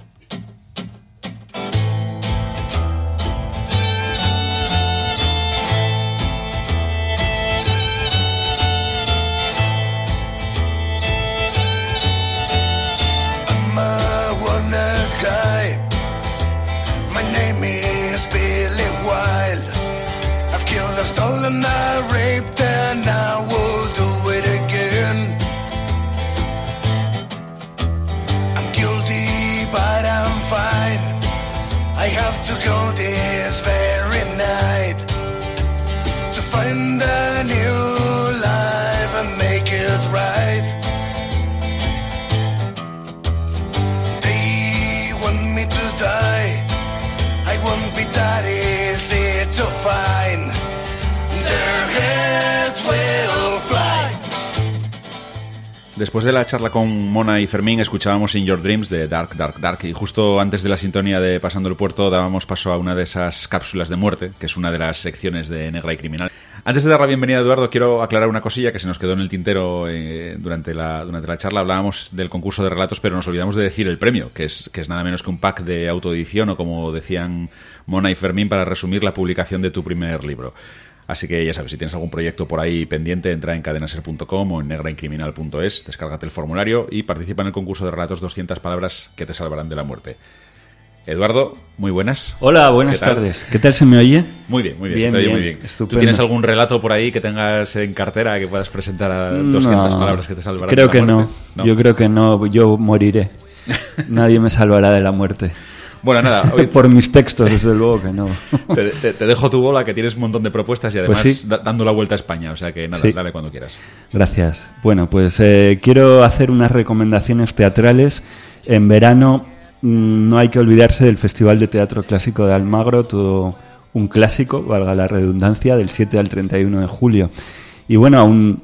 Stolen, I raped, and I will do it again. I'm guilty, but I'm fine. I have to go this very night to find a new life and make it right. They want me to die. I won't be that easy to find. Después de la charla con Mona y Fermín escuchábamos In Your Dreams de Dark, Dark, Dark y justo antes de la sintonía de Pasando el Puerto dábamos paso a una de esas cápsulas de muerte, que es una de las secciones de Negra y Criminal. Antes de dar la bienvenida a Eduardo, quiero aclarar una cosilla que se nos quedó en el tintero eh, durante, la, durante la charla. Hablábamos del concurso de relatos, pero nos olvidamos de decir el premio, que es, que es nada menos que un pack de autoedición o, como decían Mona y Fermín, para resumir la publicación de tu primer libro. Así que ya sabes, si tienes algún proyecto por ahí pendiente, entra en cadenaser punto com o en negraincriminal punto es, descárgate el formulario y participa en el concurso de relatos doscientas palabras que te salvarán de la muerte. Eduardo, muy buenas. Hola, buenas ¿Qué tardes. ¿Qué tal se me oye? Muy bien, muy bien, bien, te oye bien, muy bien. estupendo. ¿Tú tienes algún relato por ahí que tengas en cartera que puedas presentar a doscientas no, palabras que te salvarán creo de la que muerte? no. no, yo creo que no, yo moriré. Nadie me salvará de la muerte. Bueno, nada. Hoy... Por mis textos, desde luego que no. Te, te, te dejo tu bola, que tienes un montón de propuestas y además pues sí. da, dando la vuelta a España. O sea que nada, sí. Dale cuando quieras. Gracias. Bueno, pues eh, quiero hacer unas recomendaciones teatrales. En verano mmm, no hay que olvidarse del Festival de Teatro Clásico de Almagro, todo un clásico, valga la redundancia, del siete al treinta y uno de julio. Y bueno, aún...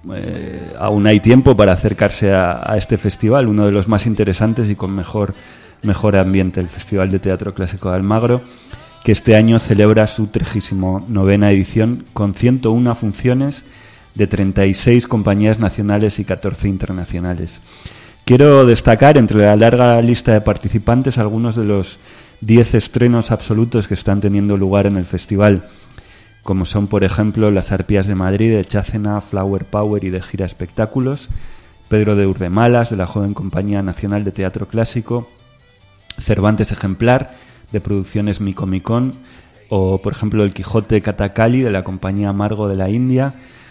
Eh, aún hay tiempo para acercarse a, a este festival, uno de los más interesantes y con mejor, mejor ambiente, el Festival de Teatro Clásico de Almagro, que este año celebra su trigésima novena edición con ciento una funciones de treinta y seis compañías nacionales y catorce internacionales. Quiero destacar entre la larga lista de participantes algunos de los diez estrenos absolutos que están teniendo lugar en el festival, como son, por ejemplo, Las Arpías de Madrid, de Chácena, Flower Power y de Gira Espectáculos, Pedro de Urdemalas, de la joven Compañía Nacional de Teatro Clásico, Cervantes Ejemplar, de Producciones Micomicón, o, por ejemplo, El Quijote Katakali, de la Compañía Amargo de la India,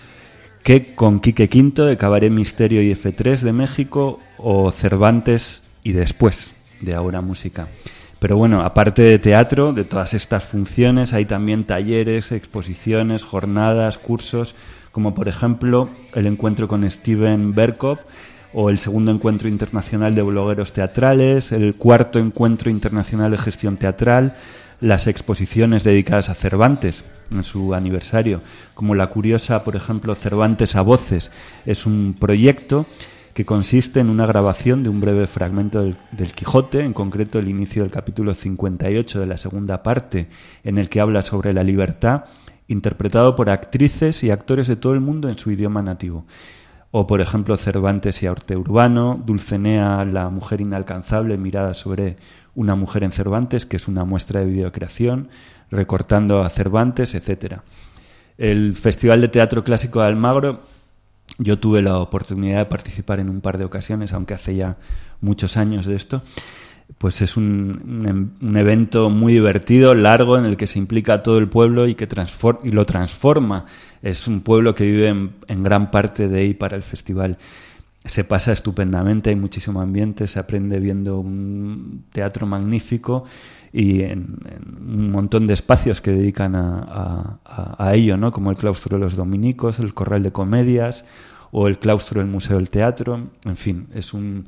que con Quique Quinto, de Cabaret Misterio y F tres de México, o Cervantes y Después, de Ahora Música. Pero bueno, aparte de teatro, de todas estas funciones, hay también talleres, exposiciones, jornadas, cursos, como por ejemplo el encuentro con Steven Berkoff, o el segundo encuentro internacional de blogueros teatrales, el cuarto encuentro internacional de gestión teatral, las exposiciones dedicadas a Cervantes en su aniversario, como la curiosa, por ejemplo, Cervantes a Voces. Es un proyecto que consiste en una grabación de un breve fragmento del, del Quijote, en concreto el inicio del capítulo cincuenta y ocho de la segunda parte, en el que habla sobre la libertad, interpretado por actrices y actores de todo el mundo en su idioma nativo. O, por ejemplo, Cervantes y Arte Urbano, Dulcenea, la mujer inalcanzable, mirada sobre una mujer en Cervantes, que es una muestra de videocreación, recortando a Cervantes, etcétera. El Festival de Teatro Clásico de Almagro, yo tuve la oportunidad de participar en un par de ocasiones, aunque hace ya muchos años de esto. Pues es un, un, un evento muy divertido, largo, en el que se implica a todo el pueblo y que transform, y lo transforma. Es un pueblo que vive en, en gran parte de y para el festival. se pasa estupendamente, hay muchísimo ambiente, se aprende viendo un teatro magnífico y en, en un montón de espacios que dedican a, a, a ello, ¿no? Como el claustro de los dominicos, el corral de comedias o el claustro del Museo del Teatro. En fin, es un,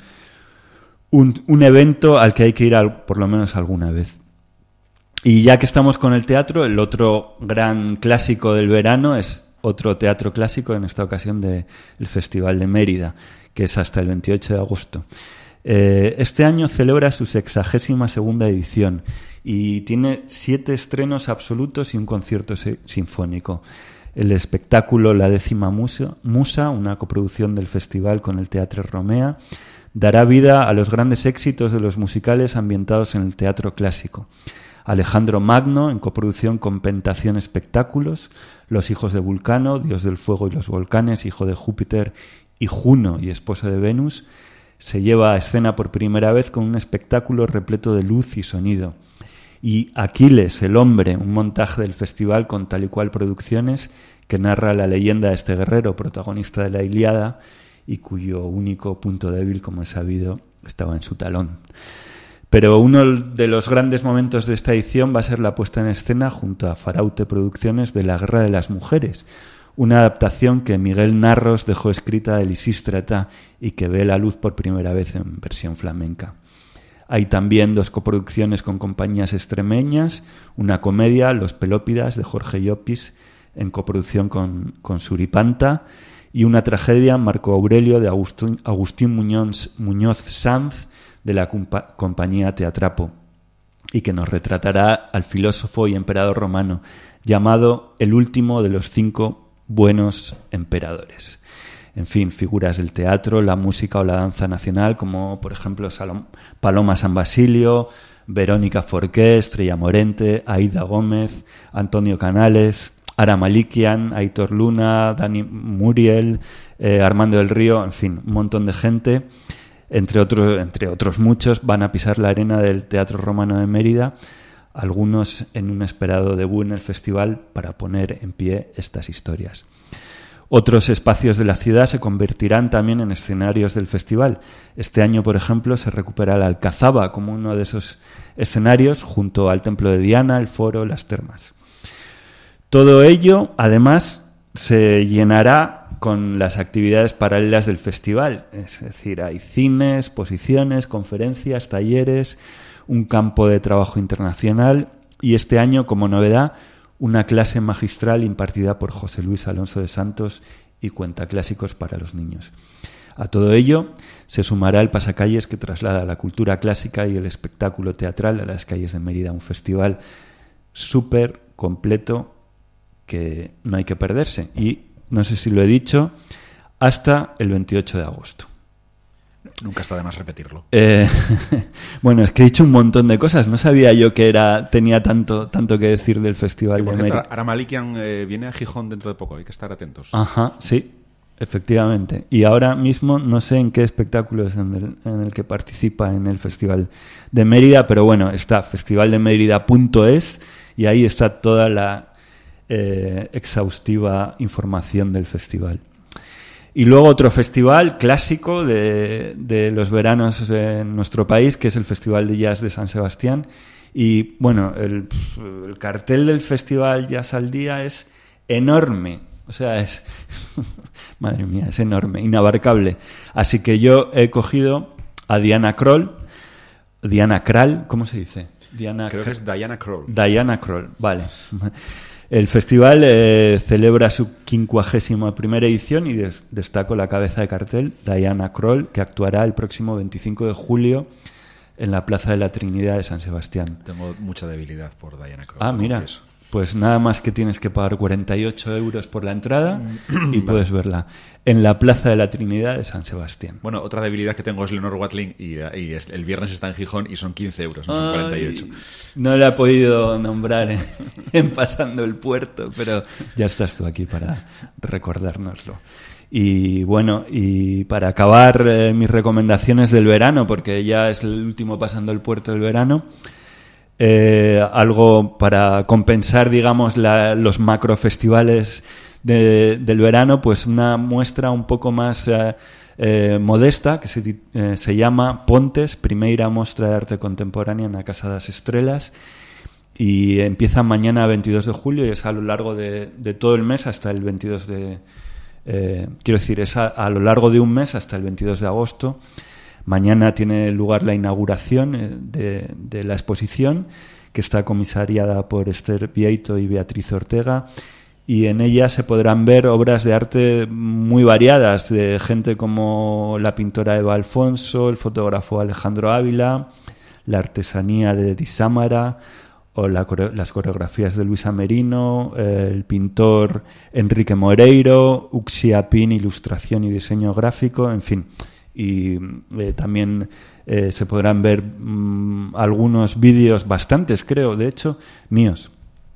un, un evento al que hay que ir al, por lo menos alguna vez. Y ya que estamos con el teatro, el otro gran clásico del verano es otro teatro clásico, en esta ocasión del Festival de Mérida, que es hasta el veintiocho de agosto. Eh, este año celebra su sexagésima segunda edición y tiene siete estrenos absolutos y un concierto se- sinfónico. El espectáculo La décima musa, musa, una coproducción del festival con el Teatre Romea, dará vida a los grandes éxitos de los musicales ambientados en el teatro clásico. Alejandro Magno, en coproducción con Pentación Espectáculos, Los hijos de Vulcano, Dios del fuego y los volcanes, hijo de Júpiter y Juno y esposo de Venus, se lleva a escena por primera vez con un espectáculo repleto de luz y sonido. Y Aquiles, el hombre, un montaje del festival con Tal y Cual Producciones, que narra la leyenda de este guerrero, protagonista de la Ilíada, y cuyo único punto débil, como es sabido, estaba en su talón. Pero uno de los grandes momentos de esta edición va a ser la puesta en escena junto a Faraute Producciones de La Guerra de las Mujeres, una adaptación que Miguel Narros dejó escrita de Lisístrata y que ve la luz por primera vez en versión flamenca. Hay también dos coproducciones con compañías extremeñas, una comedia, Los Pelópidas, de Jorge Llopis, en coproducción con, con Suripanta, y una tragedia, Marco Aurelio, de Agustín, Agustín Muñoz, Muñoz Sanz, de la compa- compañía Teatrapo, y que nos retratará al filósofo y emperador romano, llamado el último de los cinco buenos emperadores. En fin, figuras del teatro, la música o la danza nacional, como por ejemplo Salom- Paloma San Basilio, Verónica Forqué, Estrella Morente, Aida Gómez, Antonio Canales, Ara Malikian, Aitor Luna, Dani Muriel, eh, Armando del Río, en fin, un montón de gente. Entre otros, entre otros muchos, van a pisar la arena del Teatro Romano de Mérida, algunos en un esperado debut en el festival para poner en pie estas historias. Otros espacios de la ciudad se convertirán también en escenarios del festival. Este año, por ejemplo, se recupera la Alcazaba como uno de esos escenarios junto al Templo de Diana, el Foro, las Termas. Todo ello, además, se llenará con las actividades paralelas del festival, es decir, hay cines, exposiciones, conferencias, talleres, un campo de trabajo internacional y este año, como novedad, una clase magistral impartida por José Luis Alonso de Santos y cuentaclásicos para los niños. A todo ello se sumará el pasacalles que traslada la cultura clásica y el espectáculo teatral a las calles de Mérida, un festival súper completo que no hay que perderse. Y no sé si lo he dicho, hasta el veintiocho de agosto. Nunca está de más repetirlo. Eh, bueno, es que he dicho un montón de cosas. No sabía yo que era tenía tanto tanto que decir del Festival Sí, de Mérida. Mérida. Ara Malikian eh, viene a Gijón dentro de poco, hay que estar atentos. Ajá, sí, efectivamente. Y ahora mismo no sé en qué espectáculo es en el, en el que participa en el Festival de Mérida, pero bueno, está festival de mérida punto es y ahí está toda la eh, exhaustiva información del festival. Y luego otro festival clásico de, de los veranos en nuestro país, que es el Festival de Jazz de San Sebastián. Y bueno, el, el cartel del Festival Jazz al Día es enorme. O sea, es... madre mía, es enorme, inabarcable. Así que yo he cogido a Diana Kroll. Diana Krall, ¿cómo se dice? Diana Creo que es Diana Kroll. Diana Kroll, vale. El festival eh, celebra su quincuagésima primera edición y des- destaco la cabeza de cartel, Diana Kroll, que actuará el próximo veinticinco de julio en la Plaza de la Trinidad de San Sebastián. Tengo mucha debilidad por Diana Kroll. Ah, mira, confieso. pues nada más que tienes que pagar cuarenta y ocho euros por la entrada y puedes verla en la Plaza de la Trinidad de San Sebastián. Bueno, otra debilidad que tengo es Leonor Watling y, y es- el viernes está en Gijón y son quince euros, no son cuarenta y ocho. Ay, no la he podido nombrar en, en Pasando el Puerto, pero ya estás tú aquí para recordárnoslo. Y bueno, y para acabar eh, mis recomendaciones del verano, porque ya es el último Pasando el Puerto del verano, eh, algo para compensar, digamos, la, los macrofestivales de, del verano, pues una muestra un poco más eh, eh, modesta que se, eh, se llama Pontes, primeira mostra de arte contemporánea na Casa das Estrelas, y empieza mañana veintidós de julio y es a lo largo de, de todo el mes hasta el veintidós de... Eh, quiero decir, es a, a lo largo de un mes hasta el veintidós de agosto. Mañana tiene lugar la inauguración de, de la exposición, que está comisariada por Esther Vieito y Beatriz Ortega, y en ella se podrán ver obras de arte muy variadas, de gente como la pintora Eva Alfonso, el fotógrafo Alejandro Ávila, la artesanía de Di Sámara, o la, las coreografías de Luisa Merino, eh, el pintor Enrique Moreiro, Uxia Pin, ilustración y diseño gráfico, en fin. Y eh, también eh, se podrán ver mmm, algunos vídeos, bastantes creo, de hecho, míos.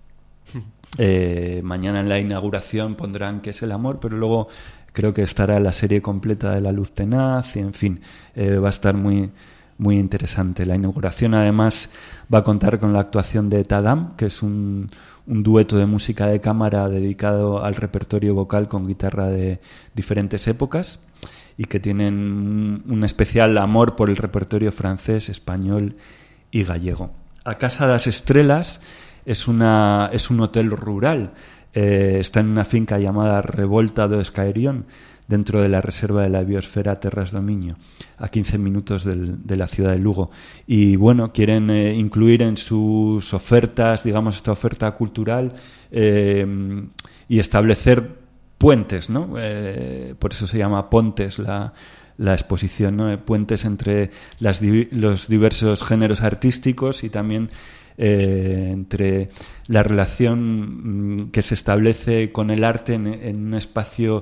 Eh, mañana en la inauguración pondrán qué es el amor, pero luego creo que estará la serie completa de La Luz Tenaz, y en fin, eh, va a estar muy... muy interesante. La inauguración además va a contar con la actuación de Tadam, que es un, un dueto de música de cámara dedicado al repertorio vocal con guitarra de diferentes épocas y que tienen un especial amor por el repertorio francés, español y gallego. A Casa das Estrelas es, una, es un hotel rural. Eh, está en una finca llamada Revolta do Escairión, dentro de la reserva de la biosfera Terras do Miño, a quince minutos del, de la ciudad de Lugo. Y bueno, quieren eh, incluir en sus ofertas, digamos, esta oferta cultural eh, y establecer puentes, ¿no? Eh, por eso se llama Pontes la, la exposición, ¿no? Puentes entre las, los diversos géneros artísticos y también eh, entre la relación que se establece con el arte en, en un espacio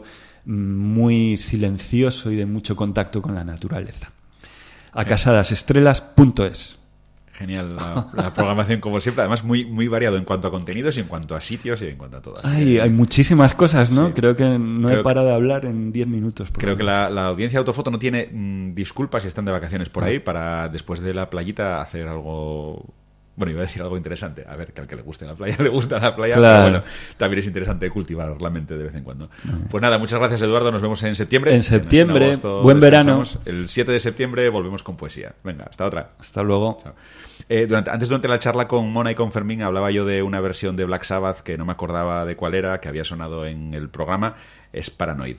muy silencioso y de mucho contacto con la naturaleza. A casadasestrelas punto es. Genial la, la programación, como siempre, además muy muy variado en cuanto a contenidos y en cuanto a sitios y en cuanto a todas. Ay, hay muchísimas cosas, ¿no? Sí. Creo que no creo he parado de hablar en diez minutos. Creo que la, la audiencia de Autofoto no tiene mmm, disculpas si están de vacaciones por ahí para después de la playita hacer algo... Bueno, iba a decir algo interesante. A ver, que al que le guste la playa, le gusta la playa. Claro. Pero bueno, también es interesante cultivar la mente de vez en cuando. Uh-huh. Pues nada, muchas gracias, Eduardo. Nos vemos en septiembre. En septiembre. En agosto, buen verano. El siete de septiembre volvemos con poesía. Venga, hasta otra. Hasta luego. Eh, durante, antes, durante la charla con Mona y con Fermín, hablaba yo de una versión de Black Sabbath que no me acordaba de cuál era, que había sonado en el programa. Es Paranoid.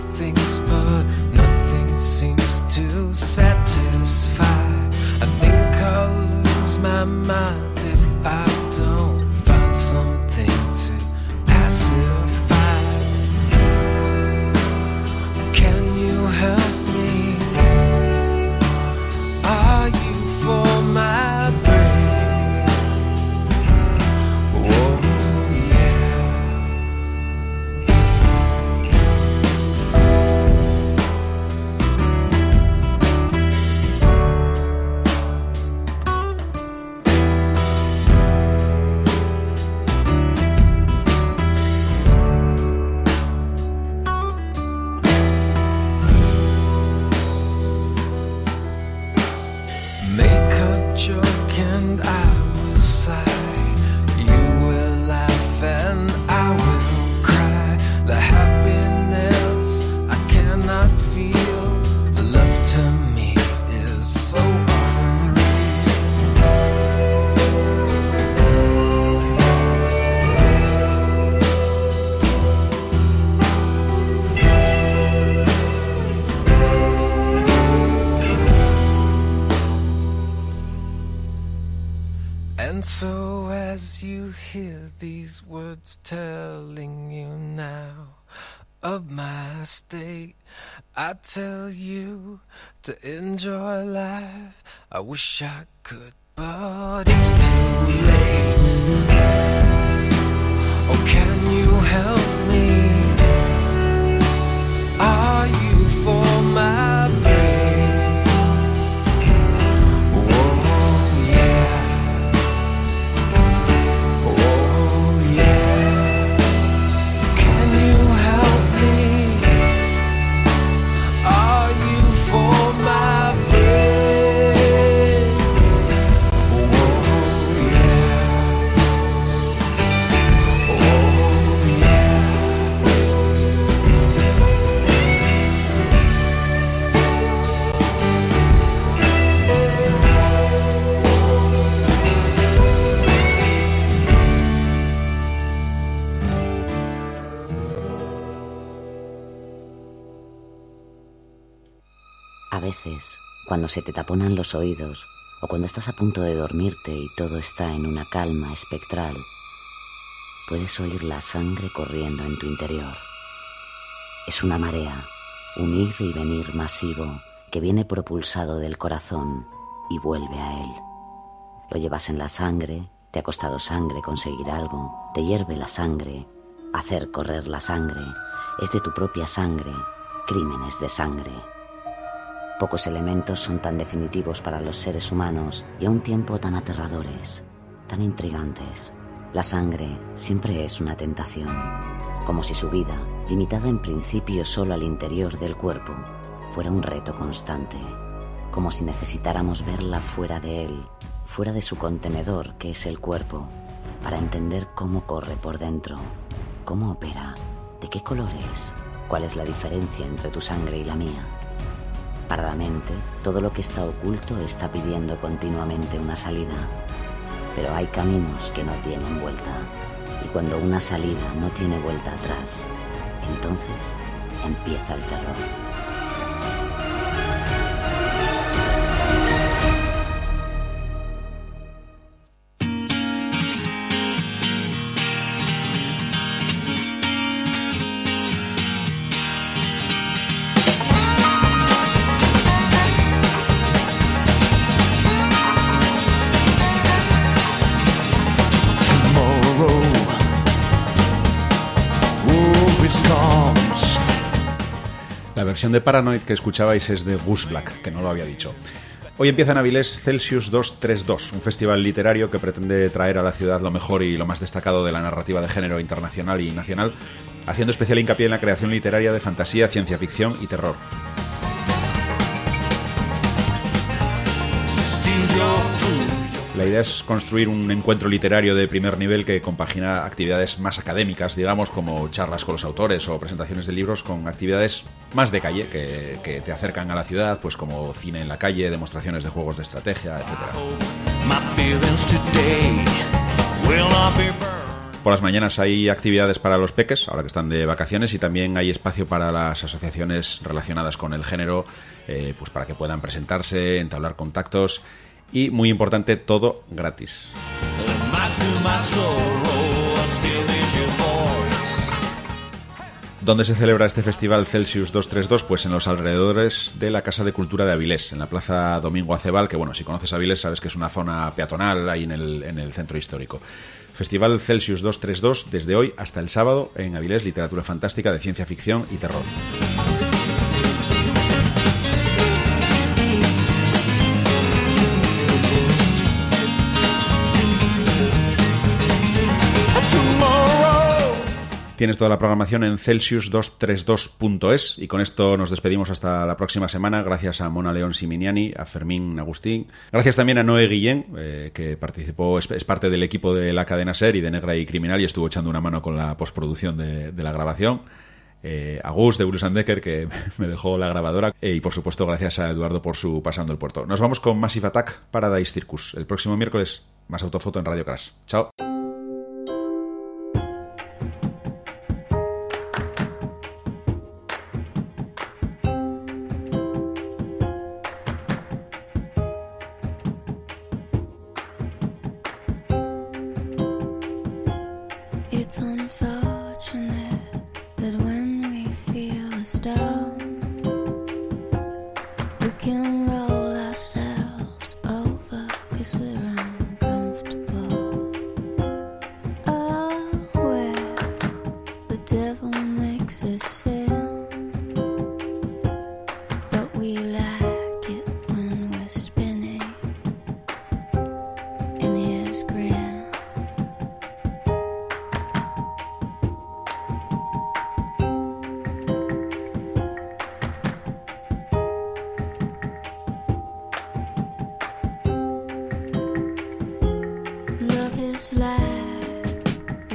Satisfy. I think And so as you hear these words telling you now of my state, I tell you to enjoy life. I wish I could, but it's too late. Oh, can you help me? Are you for my pain? Oh yeah. Oh yeah. Can you help me? Are you for my pain? Oh yeah. Oh yeah. A veces, cuando se te taponan los oídos o cuando estás a punto de dormirte y todo está en una calma espectral, puedes oír la sangre corriendo en tu interior. Es una marea, un ir y venir masivo que viene propulsado del corazón y vuelve a él. Lo llevas en la sangre, te ha costado sangre conseguir algo, te hierve la sangre, hacer correr la sangre, es de tu propia sangre, crímenes de sangre. Pocos elementos son tan definitivos para los seres humanos y a un tiempo tan aterradores, tan intrigantes. La sangre siempre es una tentación, como si su vida, limitada en principio solo al interior del cuerpo, fuera un reto constante, como si necesitáramos verla fuera de él, fuera de su contenedor que es el cuerpo, para entender cómo corre por dentro, cómo opera, de qué color es, cuál es la diferencia entre tu sangre y la mía. Para la mente, todo lo que está oculto está pidiendo continuamente una salida, pero hay caminos que no tienen vuelta, y cuando una salida no tiene vuelta atrás, entonces empieza el terror. La versión de Paranoid que escuchabais es de Gus Black, que no lo había dicho. Hoy empieza en Avilés Celsius doscientos treinta y dos, un festival literario que pretende traer a la ciudad lo mejor y lo más destacado de la narrativa de género internacional y nacional, haciendo especial hincapié en la creación literaria de fantasía, ciencia ficción y terror. La idea es construir un encuentro literario de primer nivel que compagina actividades más académicas, digamos, como charlas con los autores o presentaciones de libros, con actividades más de calle que, que te acercan a la ciudad, pues como cine en la calle, demostraciones de juegos de estrategia, etcétera. Por las mañanas hay actividades para los peques, ahora que están de vacaciones, y también hay espacio para las asociaciones relacionadas con el género, eh, pues para que puedan presentarse, entablar contactos. Y, muy importante, todo gratis. ¿Dónde se celebra este festival Celsius doscientos treinta y dos? Pues en los alrededores de la Casa de Cultura de Avilés, en la Plaza Domingo Acebal, que bueno, si conoces Avilés sabes que es una zona peatonal ahí en el, en el centro histórico. Festival Celsius doscientos treinta y dos desde hoy hasta el sábado en Avilés, literatura fantástica de ciencia ficción y terror. Tienes toda la programación en celsius doscientos treinta y dos punto es y con esto nos despedimos hasta la próxima semana. Gracias a Mona León Siminiani, a Fermín Agustín. Gracias también a Noé Guillén, eh, que participó, es, es parte del equipo de la cadena SER y de Negra y Criminal y estuvo echando una mano con la postproducción de, de la grabación. Eh, a Gus de Bruce and Decker, que me dejó la grabadora. Eh, y por supuesto gracias a Eduardo por su Pasando el Puerto. Nos vamos con Massive Attack Paradise Circus. El próximo miércoles, más autofoto en Radio Crash. Chao.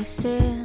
sit